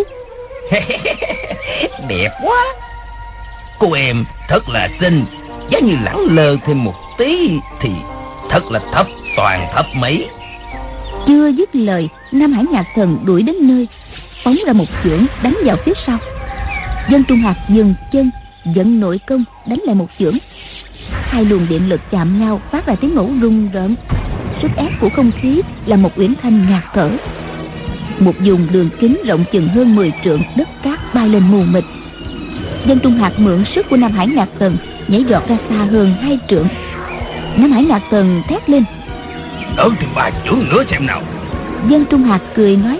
đẹp quá, cô em thật là xinh, giá như lẳng lơ thêm một tí thì thật là thấp toàn thấp mấy. Chưa dứt lời, Nam Hải Ngạc Thần đuổi đến nơi, phóng ra một chưởng đánh vào phía sau. Dân Trung Hạc dừng chân, dẫn nội công đánh lại một chưởng. Hai luồng điện lực chạm nhau phát ra tiếng nổ rung rợn. Sức ép của không khí là một Uyển Thanh ngạt thở. Một vùng đường kính rộng chừng hơn mười trượng đất cát bay lên mù mịt. Dân Trung Hạc mượn sức của Nam Hải Ngạc Thần nhảy giọt ra xa hơn hai trượng. Nam Hải Ngạc Thần thét lên: đỡ thì bà chưởng nữa xem nào. Dân Trung Hạc cười nói: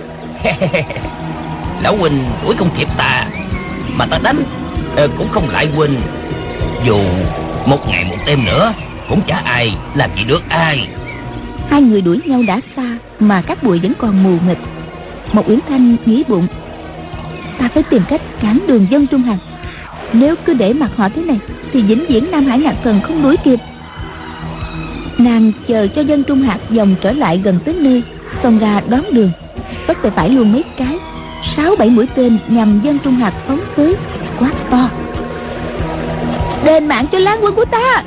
lão huynh đuổi không kịp ta, mà ta đánh ờ, cũng không lại huynh. Dù một ngày một đêm nữa cũng chả ai làm gì được ai. Hai người đuổi nhau đã xa mà các bụi vẫn còn mù mịt. Một Uyển Thanh nghĩ bụng: ta phải tìm cách cản đường Dân Trung Hạc. Nếu cứ để mặc họ thế này thì vĩnh viễn Nam Hải Ngạc Thần không đuổi kịp. Nàng chờ cho Dân Trung Hạc vòng trở lại gần tới nơi, xông ra đón đường, vất tay phải luôn mấy cái, sáu bảy mũi tên nhằm Dân Trung Hạc phóng tới, quát to: đền mạng cho lang quân của ta.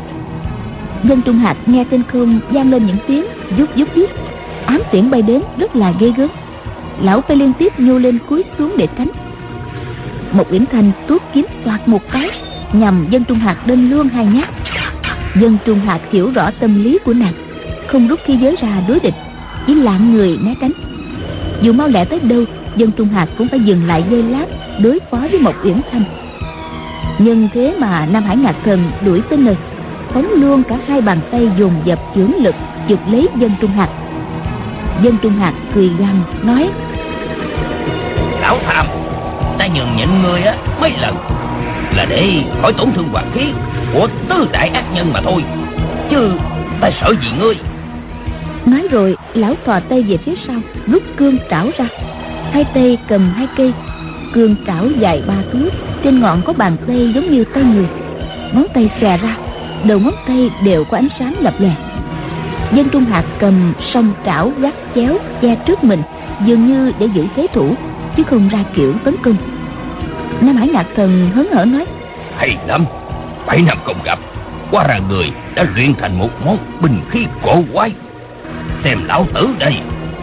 Dân Trung Hạc nghe trên không vang lên những tiếng vút vút vút, ám tiễn bay đến rất là ghê gớm. Lão phải liên tiếp nhô lên cúi xuống để tránh. Một Uyển Thanh tuốt kiếm toạc một cái nhằm Dân Trung Hạc đâm luôn hai nhát. Dân Trung Hạc hiểu rõ tâm lý của nàng, không rút khí giới ra đối địch, chỉ lạng người né tránh. Dù mau lẹ tới đâu, Dân Trung Hạc cũng phải dừng lại giây lát đối phó với một Uyển Thanh. Nhưng thế mà Nam Hải Ngạc Thần đuổi tới nơi, phóng luôn cả hai bàn tay dồn dập chưởng lực chụp lấy Dân Trung Hạc. Dân Trung Hạc cười gằn nói: lão tham, ta nhường nhịn ngươi á mấy lần là để khỏi tổn thương hoàng khí của tứ đại ác nhân mà thôi, chứ ta sợ gì ngươi. Nói rồi lão thò tay về phía sau, rút cương trảo ra. Hai tay cầm hai cây cương trảo dài ba thước, trên ngọn có bàn tay giống như tay người. Ngón tay xòe ra, đầu ngón tay đều có ánh sáng lập lòe. Dân Trung Hạc cầm song trảo gác chéo che trước mình, dường như để giữ thế thủ, chứ không ra kiểu tấn công. Nam Hải Ngạc Thần hớn hở nói: hay lắm, bảy năm không gặp, quá ra người đã luyện thành một món binh khí cổ quái. Xem lão tử đây.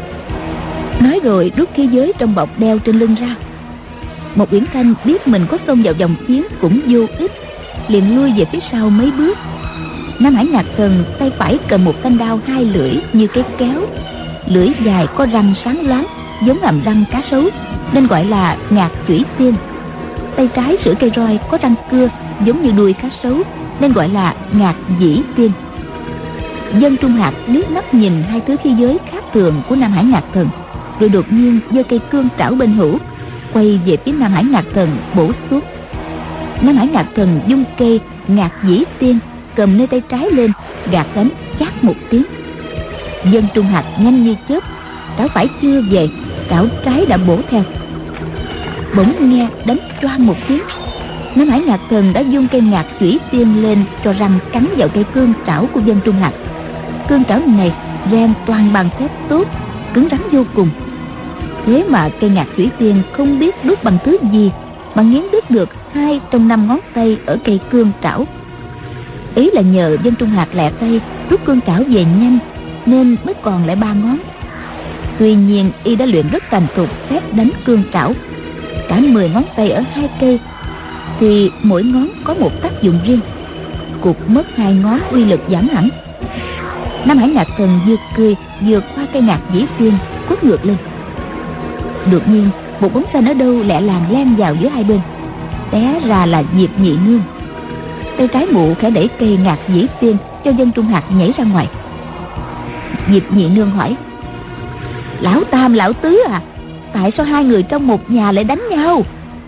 Nói rồi rút khí giới trong bọc đeo trên lưng ra. Một Uyển Thanh biết mình có xông vào vòng chiến cũng vô ích, liền lui về phía sau mấy bước. Nam Hải Ngạc Thần tay phải cầm một thanh đao hai lưỡi như cái kéo, lưỡi dài có răng sáng loáng giống hàm răng cá sấu nên gọi là ngạc chủy tiên. Tay trái sửa cây roi có răng cưa giống như đuôi cá sấu nên gọi là ngạc dĩ tiên. Dân Trung Hạc liếc mắt nhìn hai thứ khí giới khác thường của Nam Hải Ngạc Thần, rồi đột nhiên giơ cây cương trảo bên hữu, quay về phía Nam Hải Ngạc Thần bổ xuống. Nam Hải Ngạc Thần dung cây Ngạc Dĩ Tiên cầm nơi tay trái lên, gạt đánh chát một tiếng. Dân Trung Hạc nhanh như chớp, trảo phải chưa về, trảo trái đã bổ theo. Bỗng nghe đánh choang một tiếng. Nam Hải Ngạc Thần đã dung cây Ngạc Chủy Tiên lên cho răng cắn vào cây cương trảo của Dân Trung Hạc. Cương trảo này ren toàn bằng thép tốt, cứng rắn vô cùng. Thế mà cây Ngạc Chủy Tiên không biết đúc bằng thứ gì mà nghiến đứt được hai trong năm ngón tay ở cây cương trảo. Ý là nhờ Dân Trung Hạc lẹ tay rút cương trảo về nhanh nên mới còn lại ba ngón. Tuy nhiên y đã luyện rất thành thục phép đánh cương trảo. Cả mười ngón tay ở hai cây thì mỗi ngón có một tác dụng riêng. Cụt mất hai ngón uy lực giảm hẳn. Nam Hải Ngạc Thần vừa cười vừa qua cây Ngạc Dĩ Tiên quất ngược lên. Đột nhiên một bóng xanh ở đâu lẹ làng len vào giữa hai bên. Té ra là Diệp Nhị Nương. Tay trái mụ khẽ đẩy cây Ngạc Dĩ Tiên cho Dân Trung Hạc nhảy ra ngoài. Diệp Nhị Nương hỏi: Lão Tam lão Tứ à, tại sao hai người trong một nhà lại đánh nhau?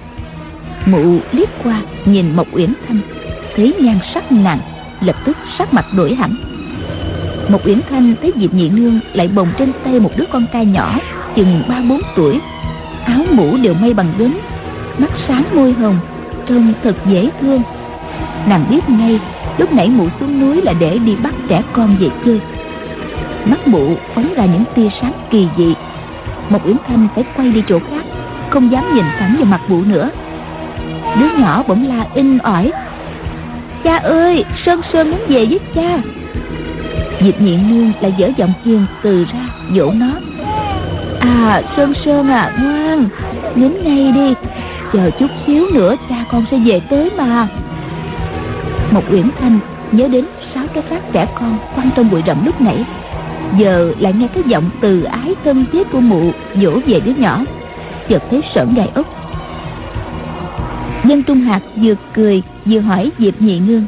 Mụ liếc qua nhìn Mộc Uyển Thanh, thấy nhan sắc nàng, lập tức sắc mặt đổi hẳn. Mộc Uyển Thanh thấy Diệp Nhị Nương lại bồng trên tay một đứa con trai nhỏ chừng ba bốn tuổi, áo mũ đều may bằng gấm, mắt sáng môi hồng, trông thật dễ thương. Nàng biết ngay lúc nãy mụ xuống núi là để đi bắt trẻ con về chơi. Mắt mụ phóng ra những tia sáng kỳ dị. Mộc Uyển Thanh phải quay đi chỗ khác, không dám nhìn thẳng vào mặt mụ nữa. Đứa nhỏ bỗng la inh ỏi: Cha ơi, Sơn Sơn muốn về với cha. Diệp Nhị Nương lại dở giọng hiền từ ra dỗ nó: À Sơn Sơn à, ngoan, nín ngay đi, chờ chút xíu nữa cha con sẽ về tới mà. Mộc Uyển Thanh nhớ đến sáu cái xác trẻ con quăng trong bụi rậm lúc nãy, giờ lại nghe cái giọng từ ái thân thiết của mụ dỗ về đứa nhỏ, chợt thấy sởn gai ốc. Dân Trung Hạc vừa cười vừa hỏi Diệp Nhị Nương: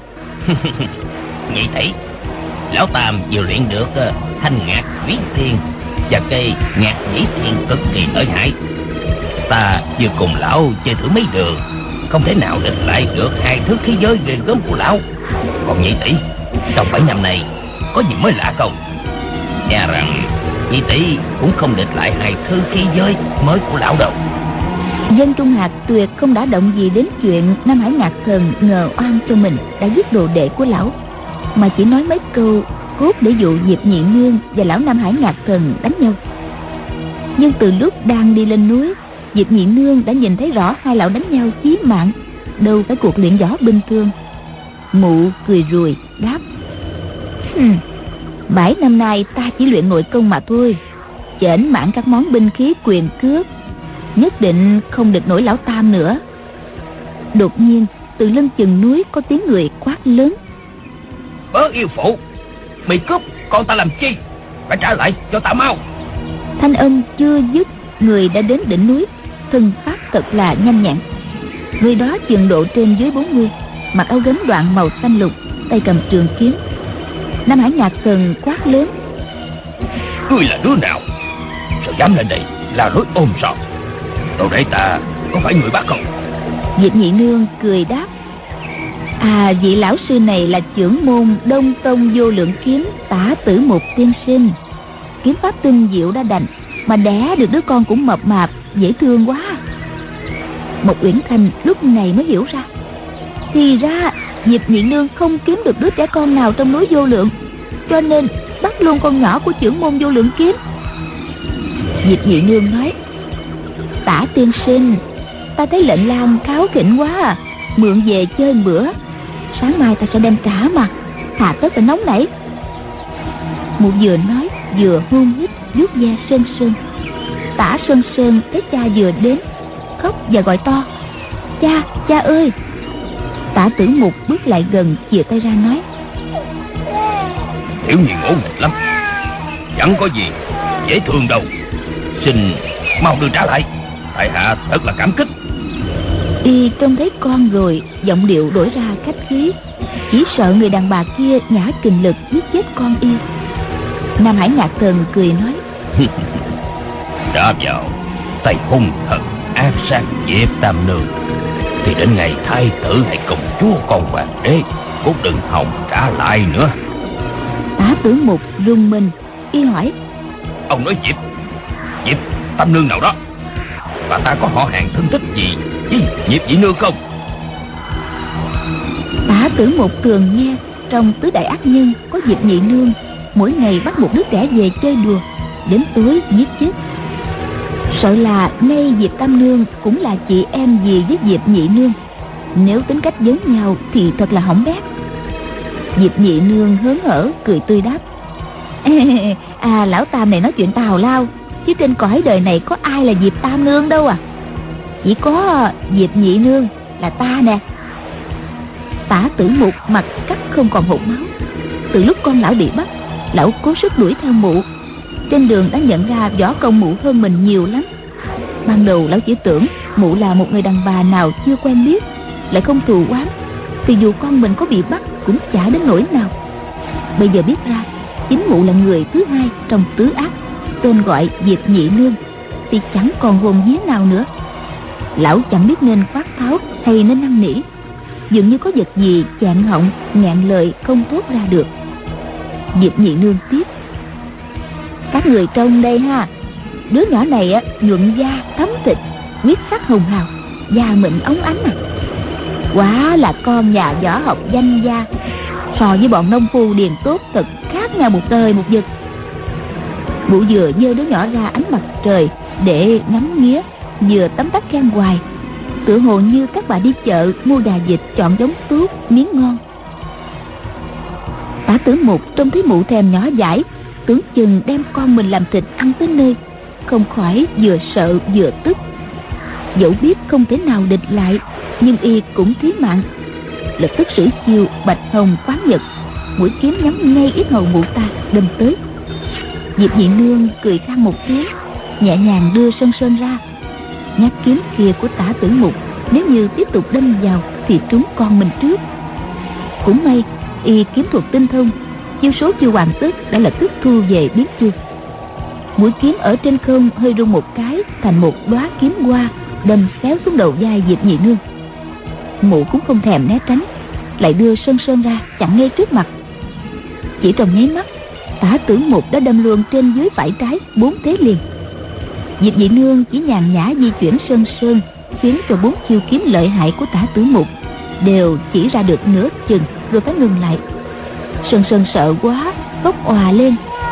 Nhị tỷ, lão Tam vừa luyện được uh, thanh Ngạc Chủy Tiên và cây Ngạc Dĩ Tiên cực kỳ lợi hại. Ta vừa cùng lão chơi thử mấy đường, không thể nào địch lại được hai thứ khí giới ghê gớm của lão. Còn nhị tỷ, trong bảy năm này có gì mới lạ không? Nghe rằng nhị tỷ cũng không địch lại hai thứ khí giới mới của lão đâu. Dân Trung Hạc tuyệt không đã động gì đến chuyện Nam Hải Ngạc Thần ngờ oan cho mình đã giết đồ đệ của lão, mà chỉ nói mấy câu cốt để dụ Diệp Nhị Nương và lão Nam Hải Ngạc Thần đánh nhau. Nhưng từ lúc đang đi lên núi, Diệp Nhị Nương đã nhìn thấy rõ hai lão đánh nhau chí mạng, đâu phải cuộc luyện võ bình thường. Mụ cười rùi đáp: Hừm, bảy năm nay ta chỉ luyện nội công mà thôi, chểnh mãn các món binh khí quyền cước, nhất định không địch nổi lão Tam nữa. Đột nhiên từ lưng chừng núi có tiếng người quát lớn: Bớ yêu phụ, bị cướp con ta làm chi? Phải trả lại cho ta mau. Thanh âm chưa dứt, người đã đến đỉnh núi, thân pháp thật là nhanh nhẹn. Người đó chừng độ trên dưới bốn mươi, mặc áo gấm đoạn màu xanh lục, tay cầm trường kiếm. Nam Hải Ngạc Thần quát lớn: Ngươi là đứa nào? Sao dám lên đây là lối ôm sọt? Đồ để ta có phải người bắt không? Diệp Nhị Nương cười đáp: À, vị lão sư này là trưởng môn Đông Tông Vô Lượng Kiếm Tả Tử Mục tiên sinh. Kiếm pháp tinh diệu đã đành, mà đẻ được đứa con cũng mập mạp dễ thương quá. Mộc Uyển Thanh lúc này mới hiểu ra, thì ra Diệp Nhị Nương không kiếm được đứa trẻ con nào trong núi Vô Lượng, cho nên bắt luôn con nhỏ của trưởng môn Vô Lượng Kiếm. Diệp Nhị Nương nói: Tả tiên sinh, ta thấy lệnh lang kháu khỉnh quá à, mượn về chơi một bữa, sáng mai ta sẽ đem trả mà, hà tất phải nóng nảy. Mụ vừa nói vừa hôn hít vuốt ve Sơn Sơn. Tả Sơn Sơn thấy cha vừa đến, khóc và gọi to: Cha, cha ơi! Tả Tử Mục bước lại gần, chìa tay ra nói: Tiểu nhi ngỗ nghịch lắm, chẳng có gì dễ thương đâu, xin mau đưa trả lại, tại hạ thật là cảm kích. Y trông thấy con rồi, giọng điệu đổi ra khách khí, chỉ sợ người đàn bà kia nhả kình lực giết chết con y. Nam Hải Ngạc Thần cười nói: Đã vào tay hung thần ác sát Diệp Tam Nương, thì đến ngày thái tử hay công chúa con hoàng đế cũng đừng hòng trả lại nữa. Tả Tử Mục rùng mình, y hỏi: Ông nói Diệp Diệp Tam Nương nào đó? Và ta có họ hàng thân thích gì với Diệp Nhị Nương không? Tả Tử Mục thường nghe trong tứ đại ác nhân có Diệp Nhị Nương mỗi ngày bắt một đứa trẻ về chơi đùa, đến tối giết chết. Sợ là ngay Diệp Tam Nương cũng là chị em gì với Diệp Nhị Nương, nếu tính cách giống nhau thì thật là hỏng bét. Diệp Nhị Nương hớn hở cười tươi đáp: À, lão Tam này nói chuyện tào lao, chứ trên cõi đời này có ai là Diệp Tam Nương đâu à. Chỉ có Diệp Nhị Nương là ta nè. Tả Tử Mục mặt cắt không còn hột máu. Từ lúc con lão bị bắt, lão cố sức đuổi theo mụ. Trên đường đã nhận ra võ công mụ hơn mình nhiều lắm. Ban đầu lão chỉ tưởng mụ là một người đàn bà nào chưa quen biết, lại không thù oán, thì dù con mình có bị bắt cũng chả đến nỗi nào. Bây giờ biết ra chính mụ là người thứ hai trong tứ ác, tên gọi Diệp Nhị Nương, thì chẳng còn hồn vía nào nữa. Lão chẳng biết nên quát tháo hay nên năn nỉ, dường như có vật gì chặn họng ngạn lời không thốt ra được. Diệp Nhị Nương tiếp: Các người trông đây ha, đứa nhỏ này á nhuận da thấm thịt, huyết sắc hồng hào, da mịn óng ánh à. Quá là con nhà võ học danh gia, so với bọn nông phu điền tốt thật khác nhau một trời một vực. Mụ vừa giơ đứa nhỏ ra ánh mặt trời để ngắm nghía, vừa tấm tắc khen hoài, tựa hồ như các bà đi chợ mua gà vịt chọn giống tốt miếng ngon. Tả Tử Mục trông thấy mụ thèm nhỏ dãi, tưởng chừng đem con mình làm thịt ăn tới nơi, không khỏi vừa sợ vừa tức. Dẫu biết không thể nào địch lại, nhưng y cũng thí mạng, lập tức sử chiêu bạch hồng quán nhật, mũi kiếm nhắm ngay yết hầu mụ ta đâm tới. Diệp Nhị Nương cười khan một tiếng, nhẹ nhàng đưa sơn sơn ra. Nhát kiếm kia của Tả Tử Mục nếu như tiếp tục đâm vào thì trúng con mình trước. Cũng may y kiếm thuật tinh thông, chiêu số chưa hoàn tất đã lập tức thu về biến chiêu. Mũi kiếm ở trên không hơi rung một cái, thành một đóa kiếm hoa đâm xéo xuống đầu vai Diệp Nhị Nương. Mụ cũng không thèm né tránh, lại đưa sơn sơn ra chặn ngay trước mặt. Chỉ trong nháy mắt, Tả Tử Mục đã đâm luôn trên dưới phải trái bốn thế liền. Diệp Nhị Nương chỉ nhàn nhã di chuyển sơn sơn, khiến cho bốn chiêu kiếm lợi hại của Tả Tử Mục đều chỉ ra được nửa chừng rồi phải ngừng lại. Sơn sơn sợ quá, khóc òa lên.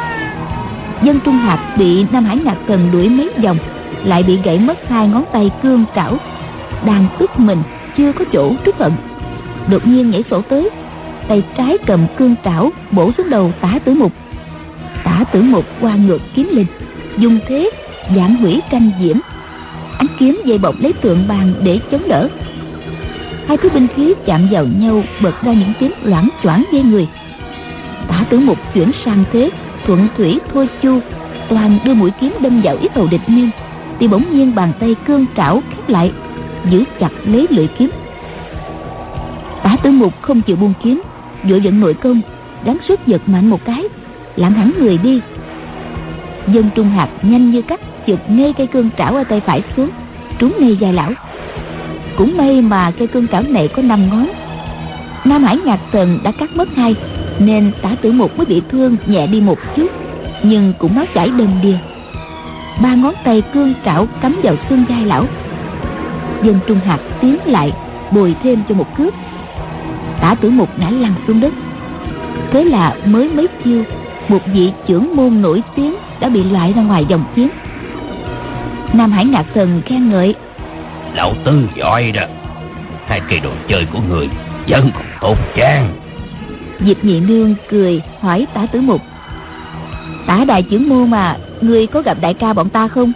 Dân Trung Hạc bị Nam Hải Ngạc Thần đuổi mấy vòng, lại bị gãy mất hai ngón tay cương trảo, đang tức mình chưa có chỗ trút hận, đột nhiên nhảy sổ tới, tay trái cầm cương trảo bổ xuống đầu Tả Tử Mục. Tả Tử Mục qua ngược kiếm lên, dùng thế giảng hủy tranh diễm, ánh kiếm dây bọc lấy tượng bàn để chống đỡ. Hai thứ binh khí chạm vào nhau bật ra những tiếng loảng choảng ghê người. Tả Tử Mục chuyển sang thế thuận thủy thôi chu, toàn đưa mũi kiếm đâm vào yết hầu địch nhân, thì bỗng nhiên bàn tay cương trảo khép lại, giữ chặt lấy lưỡi kiếm. Tả Tử Mục không chịu buông kiếm, vội vận nội công, gắng sức giật mạnh một cái, làm hẳn người đi. Dân Trung Hạc nhanh như cắt chụp ngay cây cương trảo ở tay phải xuống, trúng ngay vai lão. Cũng may mà cây cương trảo này có năm ngón. Nam Hải Ngạc Thần đã cắt mất hai, nên Tả Tử Mục mới bị thương nhẹ đi một chút, nhưng cũng máu chảy đầm đìa. Ba ngón tay cương trảo cắm vào xương vai lão. Dân Trung Hạc tiến lại bồi thêm cho một cước. Tả Tử Mục ngã lăn xuống đất. Thế là mới mấy chiêu, một vị chưởng môn nổi tiếng đã bị loại ra ngoài vòng chiến. Nam Hải Ngạc Thần khen ngợi: Lão Tư giỏi đó, hai cây đồ chơi của người vẫn còn tốt chăng? Diệp Nhị Nương cười hỏi Tả Tử Mục: Tả đại chưởng môn mà, ngươi có gặp đại ca bọn ta không?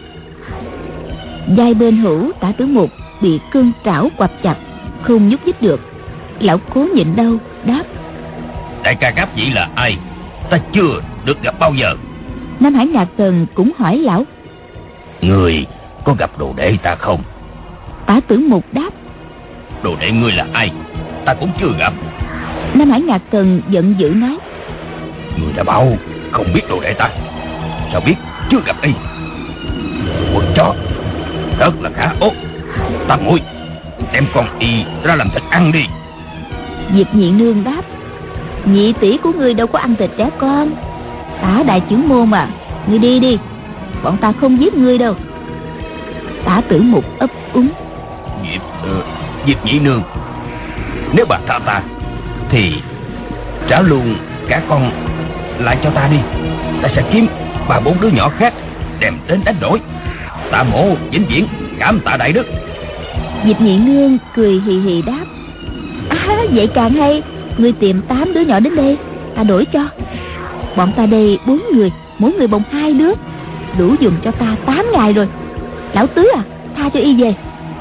Vai bên hữu Tả Tử Mục bị cương trảo quặp chặt, không nhúc nhích được. Lão cố nhịn đau đáp: Đại ca Cáp Vĩ là ai? Ta chưa được gặp bao giờ. Nam Hải Ngạc Thần cũng hỏi lão: Người có gặp đồ đệ ta không? Tả Tử Mục đáp: Đồ đệ ngươi là ai? Ta cũng chưa gặp. Nam Hải Ngạc Thần giận dữ nói: Người đã bảo không biết đồ đệ ta, sao biết chưa gặp y? Quần chó, rất là khá ố. Tam muội, đem con y ra làm thịt ăn đi. Diệp Nhị Nương đáp: nhị tỷ của ngươi đâu có ăn thịt trẻ con. Tả đại trưởng môn à, ngươi đi đi, bọn ta không giết ngươi đâu. Tả Tử Mục ấp úng: Diệp uh, Diệp Nhị Nương, nếu bà tha ta thì trả luôn cả con lại cho ta đi. Ta sẽ kiếm ba bốn đứa nhỏ khác đem đến đánh đổi. Tạ mỗ vĩnh viễn cảm tạ đại đức. Diệp Nhị Nương cười hì hì đáp: à, vậy càng hay. Ngươi tìm tám đứa nhỏ đến đây, ta đổi cho. Bọn ta đây bốn người, mỗi người bồng hai đứa, đủ dùng cho ta tám ngày rồi. Lão tứ à, tha cho y về.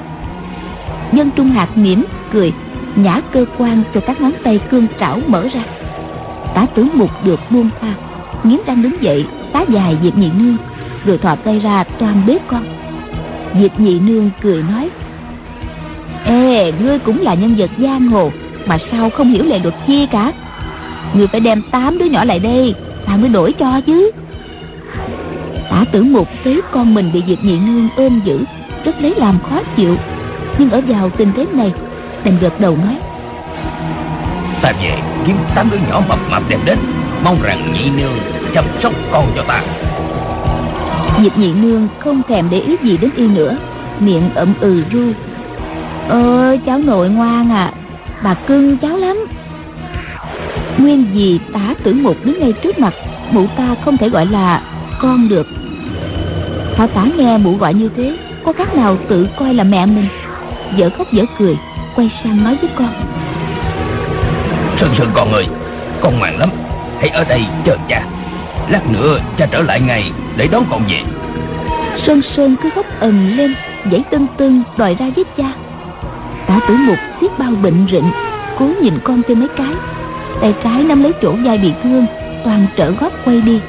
Dân Trung Hạc mỉm cười, nhả cơ quan cho các ngón tay cương trảo mở ra. Tả Tử Mục được buông tha, nghiến răng đứng dậy tá dài Diệp Nhị Nương, rồi thò tay ra toan bế con. Diệp Nhị Nương cười nói: ê, ngươi cũng là nhân vật giang hồ, mà sao không hiểu lệ luật chi cả. Ngươi phải đem tám đứa nhỏ lại đây, ta mới đổi cho chứ. Tả Tử Mục thấy con mình bị Diệp Nhị Nương ôm giữ, rất lấy làm khó chịu, nhưng ở vào tình thế này đành gật đầu nói: ta về kiếm tám đứa nhỏ mập mạp đem đến, mong rằng Nhị Nương chăm sóc con cho ta. Diệp Nhị Nương không thèm để ý gì đến y nữa, miệng ậm ừ ru: ơ, cháu nội ngoan à, bà cưng cháu lắm. Nguyên vì Tả Tử Mục đứng ngay trước mặt, mụ ta không thể gọi là con được. Thảo Tả nghe mụ gọi như thế, có khác nào tự coi là mẹ mình, dở khóc dở cười, quay sang nói với con: Sơn Sơn con ơi, con ngoan lắm, hãy ở đây chờ cha. Lát nữa cha trở lại ngay để đón con về. Sơn Sơn cứ khóc ầm lên, giãy tưng tưng đòi ra với cha. Tả Tử Mục xiết bao bệnh rịnh, cố nhìn con thêm mấy cái, tay trái nắm lấy chỗ vai bị thương, toàn trở gót quay đi.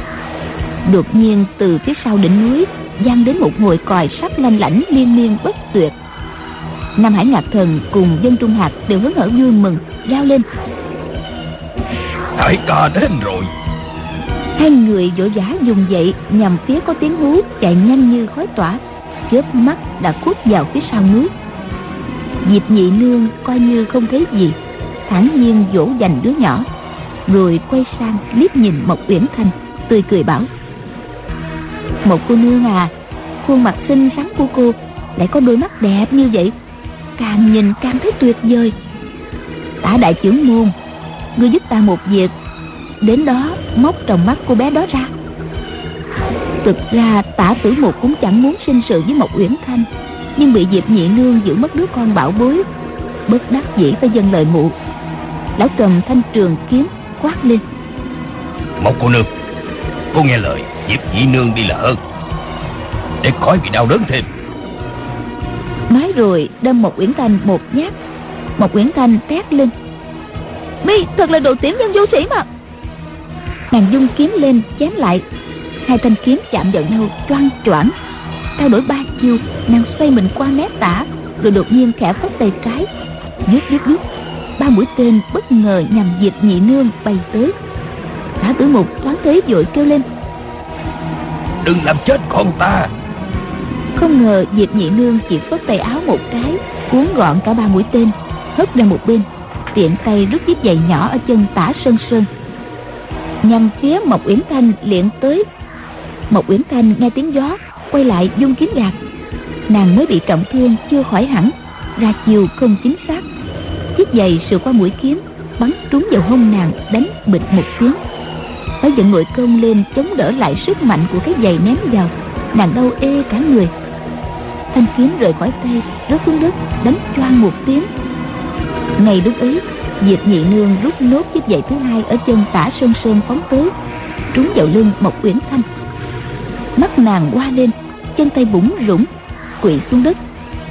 Đột nhiên từ phía sau đỉnh núi vang đến một hồi còi sắp lanh lảnh liên miên bất tuyệt. Nam Hải Ngạc Thần cùng Dân Trung Hạc đều hớn hở vui mừng, rao lên: đại ca đến rồi. Hai người vội vã dùng dậy nhằm phía có tiếng hú, chạy nhanh như khói tỏa, chớp mắt đã khuất vào phía sau núi. Diệp Nhị Nương coi như không thấy gì, thản nhiên dỗ dành đứa nhỏ, rồi quay sang liếc nhìn Mộc Uyển Thanh, tươi cười bảo: một cô nương à, khuôn mặt xinh xắn của cô lại có đôi mắt đẹp như vậy, càng nhìn càng thấy tuyệt vời. Tả đại trưởng môn, ngươi giúp ta một việc, đến đó móc tròng mắt cô bé đó ra. Thực ra Tả Tử Mục cũng chẳng muốn sinh sự với Mộc Uyển Thanh, nhưng bị Diệp Nhị Nương giữ mất đứa con bảo bối, bất đắc dĩ phải dâng lời mụ. Lão cầm thanh trường kiếm quát lên: Một cô nương, cô nghe lời Diệp Nhị Nương đi là hơn, để khỏi bị đau đớn thêm. Nói rồi đâm Mộc Uyển Thanh một nhát. Mộc Uyển Thanh thét lên: mi thật là đồ tiểu nhân vô sĩ mà. Nàng dung kiếm lên chém lại, hai thanh kiếm chạm vào nhau choang choảng. Trao đổi ba chiêu, nàng xoay mình qua mé Tả, rồi đột nhiên khẽ phất tay trái, vuốt vuốt vuốt, ba mũi tên bất ngờ nhằm Diệp Nhị Nương bay tới. Tả Tử Mục thoáng thấy vội kêu lên: đừng làm chết con ta. Không ngờ Diệp Nhị Nương chỉ phất tay áo một cái, cuốn gọn cả ba mũi tên, hất ra một bên, tiện tay rút chiếc giày nhỏ ở chân Tả Sơn Sơn, nhằm phía Mộc Uyển Thanh liệng tới. Mộc Uyển Thanh nghe tiếng gió, quay lại dung kiếm gạt. Nàng mới bị trọng thương chưa khỏi hẳn, ra chiều không chính xác, chiếc giày sượt qua mũi kiếm, bắn trúng vào hông nàng, đánh bịch một tiếng. Phải dựng ngồi công lên chống đỡ lại sức mạnh của cái giày ném vào, nàng đau ê cả người. Thanh kiếm rời khỏi tay, rớt xuống đất, đánh choang một tiếng. Ngay lúc ấy, Diệp Nhị Nương rút nốt chiếc giày thứ hai ở chân Tả Sơn Sơn phóng tới, trúng vào lưng Mộc Uyển Thanh. Mắt nàng hoa lên, chân tay bủn rủn, quỵ xuống đất.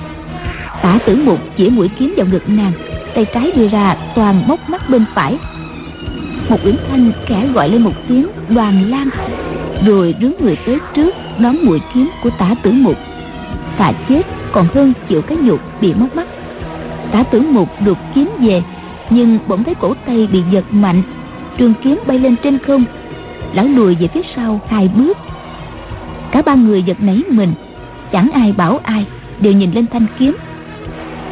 Tả Tử Mục chĩa mũi kiếm vào ngực nàng, tay trái đưa ra toàn móc mắt bên phải. Mộc Uyển Thanh khẽ gọi lên một tiếng Đoàn Lan, rồi rướn người tới trước đón mũi kiếm của Tả Tử Mục. Thà chết còn hơn chịu cái nhục bị móc mắt. Tả Tử Mục đột kiếm về, nhưng bỗng thấy cổ tay bị giật mạnh, trường kiếm bay lên trên không. Lão lùi về phía sau hai bước. Cả ba người giật nảy mình, chẳng ai bảo ai, đều nhìn lên thanh kiếm.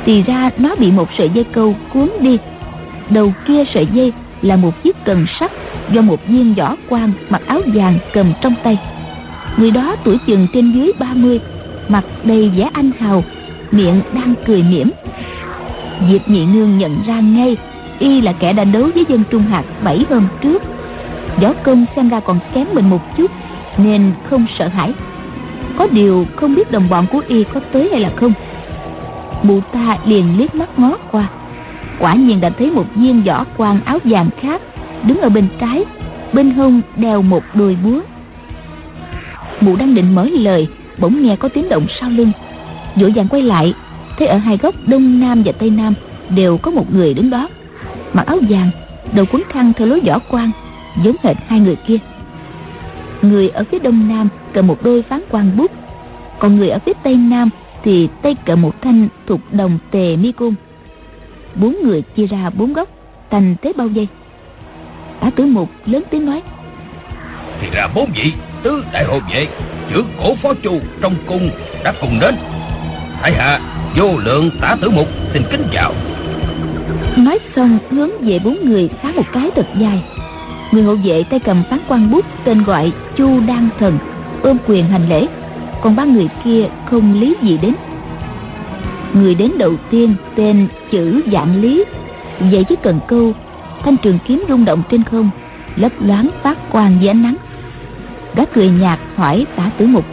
thì ra nó bị một sợi dây câu cuốn đi. Đầu kia sợi dây là một chiếc cần sắt do một viên võ quan mặc áo vàng cầm trong tay. Người đó tuổi chừng trên dưới ba mươi, mặt đầy vẻ anh hào, miệng đang cười mỉm. Diệp Nhị Nương nhận ra ngay y là kẻ đã đấu với dân Trung Hạt bảy hôm trước. Võ công xem ra còn kém mình một chút nên không sợ hãi. Có điều không biết đồng bọn của y có tới hay là không. Mụ ta liền liếc mắt ngó qua, quả nhiên đã thấy một viên võ quan áo vàng khác đứng ở bên trái, bên hông đeo một đôi búa. Mụ đang định mở lời, bỗng nghe có tiếng động sau lưng, vội vàng quay lại, thấy ở hai góc đông nam và tây nam đều có một người đứng đó, mặc áo vàng, đầu quấn khăn theo lối võ quan, giống hệt hai người kia. Người ở phía đông nam cầm một đôi phán quan bút, còn người ở phía tây nam thì tay cầm một thanh thục đồng tề mi côn. Bốn người chia ra bốn góc, thành thế bao vây. Tả Tử Mục lớn tiếng nói: thì ra bốn vị tứ đại hộ vệ trưởng cổ phó Chu trong cung đã cùng đến. Tại hạ Vô Lượng Tả Tử Mục xin kính chào. Nói xong hướng về bốn người xá một cái thật dài. Người hộ vệ tay cầm phán quan bút tên gọi Chu Đan Thần ôm quyền hành lễ, còn ba người kia không lý gì đến. Người đến đầu tiên tên Chữ Vạn Lý, vậy chứ cần câu, thanh trường kiếm rung động trên không, lấp loáng phát quang dưới ánh nắng. Gã cười nhạt hỏi Tả Tử Mục: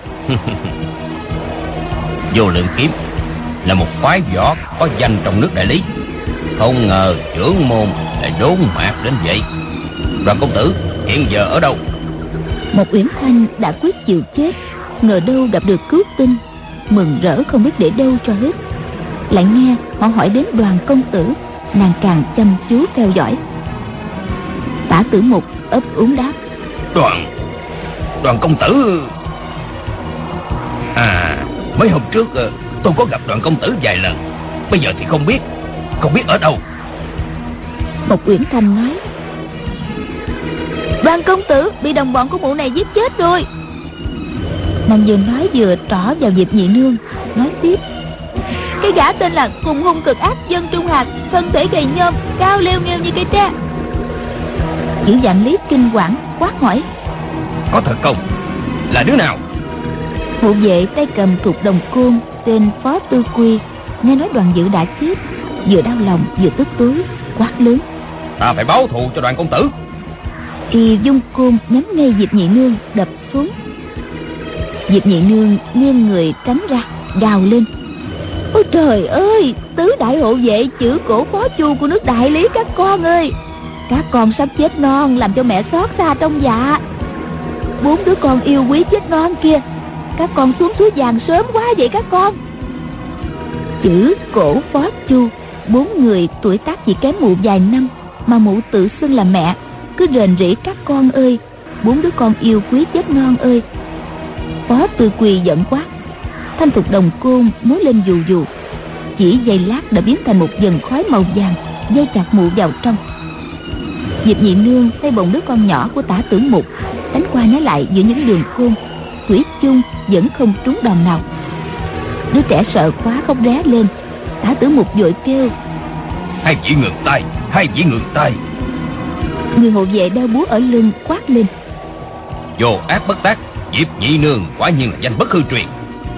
Vô Lượng kiếm là một phái võ có danh trong nước Đại Lý, không ngờ trưởng môn lại đốn mạc đến vậy. Đoàn công tử hiện giờ ở đâu? Một Uyển Thanh đã quyết chịu chết, ngờ đâu gặp được cứu tinh, mừng rỡ không biết để đâu cho hết. Lại nghe họ hỏi đến Đoàn công tử, nàng càng chăm chú theo dõi. Tả Tử Mục ấp úng đáp: Đoàn Đoàn công tử. À, mấy hôm trước tôi có gặp Đoàn công tử vài lần, bây giờ thì không biết Không biết ở đâu. Một Uyển Thanh nói: Đoàn công tử bị đồng bọn của mụ này giết chết rồi. Nàng vừa nói vừa trỏ vào Diệp Nhị Nương, nói tiếp: Cái gã tên là Cùng Hung Cực Ác dân Trung Hạt, thân thể gầy nhom, cao leo nghêu như cây tre. Chữ Vạn Lý kinh quản quát hỏi: Có thật không? Là đứa nào? Hộ vệ tay cầm thục đồng côn tên Phó Tư Quy nghe nói Đoàn Dự đã chết, vừa đau lòng vừa tức tối, quát lớn: Ta phải báo thù cho Đoàn công tử. Y dung côn nhắm ngay Diệp Nhị Nương đập xuống. Diệp Nhị Nương nghiêng người tránh ra, gào lên: Ôi trời ơi, tứ đại hộ vệ chữ cổ phó Chu của nước Đại Lý các con ơi, các con sắp chết non, làm cho mẹ xót xa trong dạ. Bốn đứa con yêu quý chết non kia, các con xuống suối vàng sớm quá vậy các con. Chữ cổ phó Chu, bốn người tuổi tác chỉ kém mụ vài năm, mà mụ tự xưng là mẹ, cứ rền rĩ các con ơi, bốn đứa con yêu quý chết non ơi. Phó Tư Quỳ giận quát, thanh thục đồng côn múa lên dù dù, chỉ giây lát đã biến thành một dần khói màu vàng, dây chặt mụ vào trong. Diệp Nhị Nương thấy bồng đứa con nhỏ của Tả Tử Mục đánh qua nói lại giữa những đường côn, thủy chung vẫn không trúng đòn nào. Đứa trẻ sợ quá khóc ré lên. Tả Tử Mục vội kêu: Hai vị ngừng tay, hai vị ngừng tay. Người hộ vệ đeo búa ở lưng quát lên: Vô ác bất tác, Diệp Nhị Nương quả nhiên là danh bất hư truyền.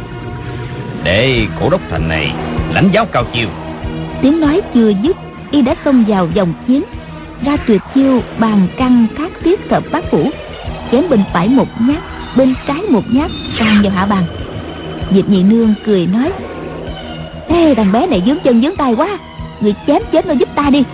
Để cổ đốc thành này lãnh giáo cao chiêu. Tiếng nói chưa dứt, y đã xông vào vòng chiến, ra tuyệt chiêu bàn căng thác tiết thập bát phủ, chém bên phải một nhát, bên trái một nhát, toàn vào hạ bàn. Diệp Nhị Nương cười nói: Ê, thằng bé này vướng chân vướng tay quá, người chém chết nó giúp ta đi.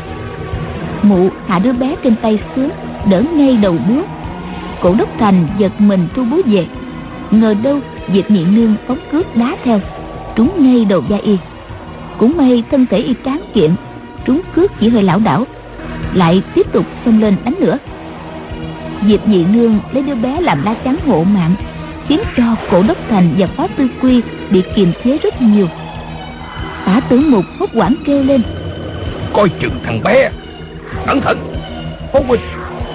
Mụ hạ đứa bé trên tay xuống, đỡ ngay đầu búa. Cổ đốc thành giật mình thu búa về, ngờ đâu Diệp Nhị Nương phóng cước đá theo, trúng ngay đầu vai y. Cũng may thân thể y tráng kiện, trúng cước chỉ hơi lảo đảo, lại tiếp tục xông lên đánh nữa. Diệp Nhị Nương lấy đứa bé làm lá chắn hộ mạng, khiến cho cổ đốc thành và Phó Tư Quy bị kiềm chế rất nhiều. Tả Tử Mục hốt hoảng kêu lên: Coi chừng thằng bé, cẩn thận. Phó huynh,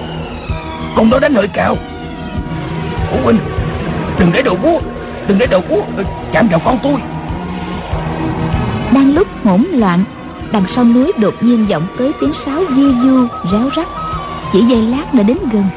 con nó đánh hơi cao. Phó huynh, đừng để đầu búa, đừng để đầu búa chạm vào con tôi. Đang lúc hỗn loạn, đằng sau núi đột nhiên vọng tới tiếng sáo di du réo rắt. Chỉ giây lát đã đến gần.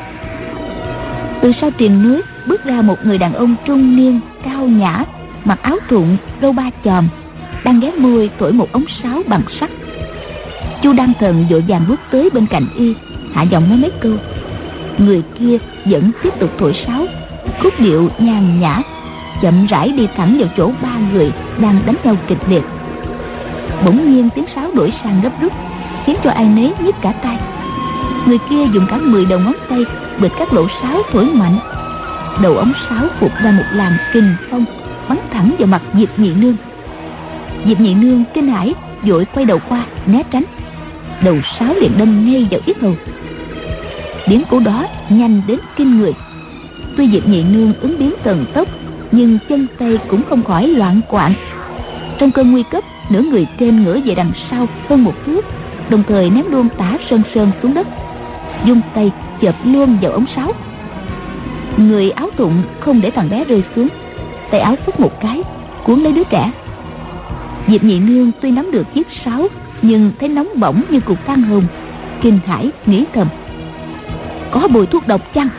Từ sau triền núi bước ra một người đàn ông trung niên cao nhã, mặc áo thụng râu ba chòm, đang ghé môi thổi một ống sáo bằng sắt. Chu Đăng Thần vội vàng bước tới bên cạnh y, hạ giọng nói mấy câu. Người kia vẫn tiếp tục thổi sáo, khúc điệu nhàn nhã, chậm rãi đi thẳng vào chỗ ba người đang đánh nhau kịch liệt. Bỗng nhiên tiếng sáo đổi sang gấp rút, khiến cho ai nấy nhức cả tai. Người kia dùng cả mười đầu ngón tay bịt các lỗ sáo thổi mạnh. Đầu ống sáo phụt ra một làn kình phong, bắn thẳng vào mặt Diệp Nhị Nương. Diệp Nhị Nương kinh hãi, vội quay đầu qua né tránh. Đầu sáo liền đâm ngay vào yết hầu. Biến cố đó nhanh đến kinh người. Tuy Diệp Nhị Nương ứng biến thần tốc, nhưng chân tay cũng không khỏi loạn quạng. Trong cơn nguy cấp, nửa người trên ngửa về đằng sau hơn một thước, đồng thời ném luôn tả Sơn Sơn xuống đất, dung tay chộp luôn vào ống sáo. Người áo thụng không để thằng bé rơi xuống, tay áo phất một cái cuốn lấy đứa trẻ. Diệp Nhị Nương tuy nắm được chiếc sáo, nhưng thấy nóng bỏng như cục than hồng, kinh hãi nghĩ thầm: có bồi thuốc độc chăng?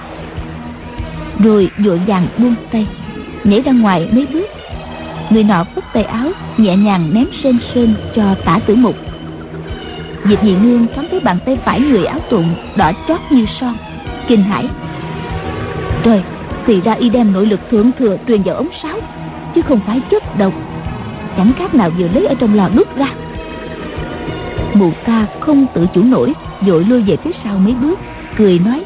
Rồi vội vàng buông tay, nhảy ra ngoài mấy bước. Người nọ phất tay áo, nhẹ nhàng ném Sơn Sơn cho Tả Tử Mục. Diệp Nhị Nương thoáng thấy bàn tay phải người áo thụng đỏ chót như son, kinh hãi. Trời, thì ra y đem nội lực thượng thừa truyền vào ống sáo, chứ không phải chất độc, chẳng khác nào vừa lấy ở trong lò đốt ra. Mụ ta không tự chủ nổi, vội lui về phía sau mấy bước, cười nói: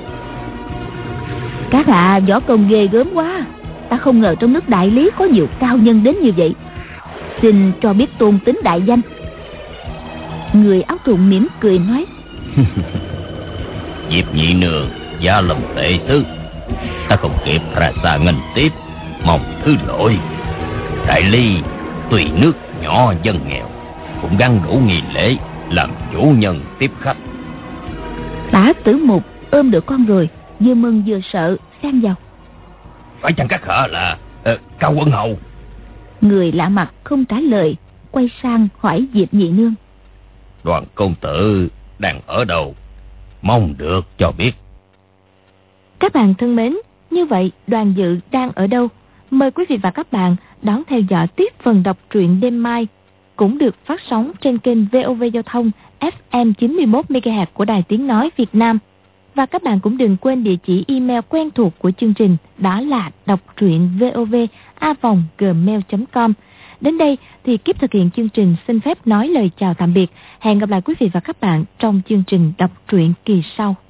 các hạ võ công ghê gớm quá, ta không ngờ trong nước Đại Lý có nhiều cao nhân đến như vậy. Xin cho biết tôn tính đại danh. Người áo thụng mỉm cười nói: Diệp Nhị Nương gia lâm tệ sư, ta không kịp ra xa nghênh tiếp, mong thứ lỗi. Đại Ly tùy nước nhỏ dân nghèo, cũng gắn đủ nghi lễ làm chủ nhân tiếp khách. Tả Tử Mục ôm được con rồi, vừa mừng vừa sợ xen vào: phải chăng các hạ là uh, Cao Quân Hầu? Người lạ mặt không trả lời, quay sang hỏi Diệp Nhị Nương: Đoàn công tử đang ở đâu, mong được cho biết. Các bạn thân mến, như vậy Đoàn Dự đang ở đâu? Mời quý vị và các bạn đón theo dõi tiếp phần đọc truyện đêm mai, cũng được phát sóng trên kênh vê o vê Giao thông ép em chín mươi mốt mê ga héc của Đài Tiếng Nói Việt Nam. Và các bạn cũng đừng quên địa chỉ email quen thuộc của chương trình, đó là đọc truyện vov a vòng gmail chấm com. Đến đây thì kiếp thực hiện chương trình xin phép nói lời chào tạm biệt. Hẹn gặp lại quý vị và các bạn trong chương trình đọc truyện kỳ sau.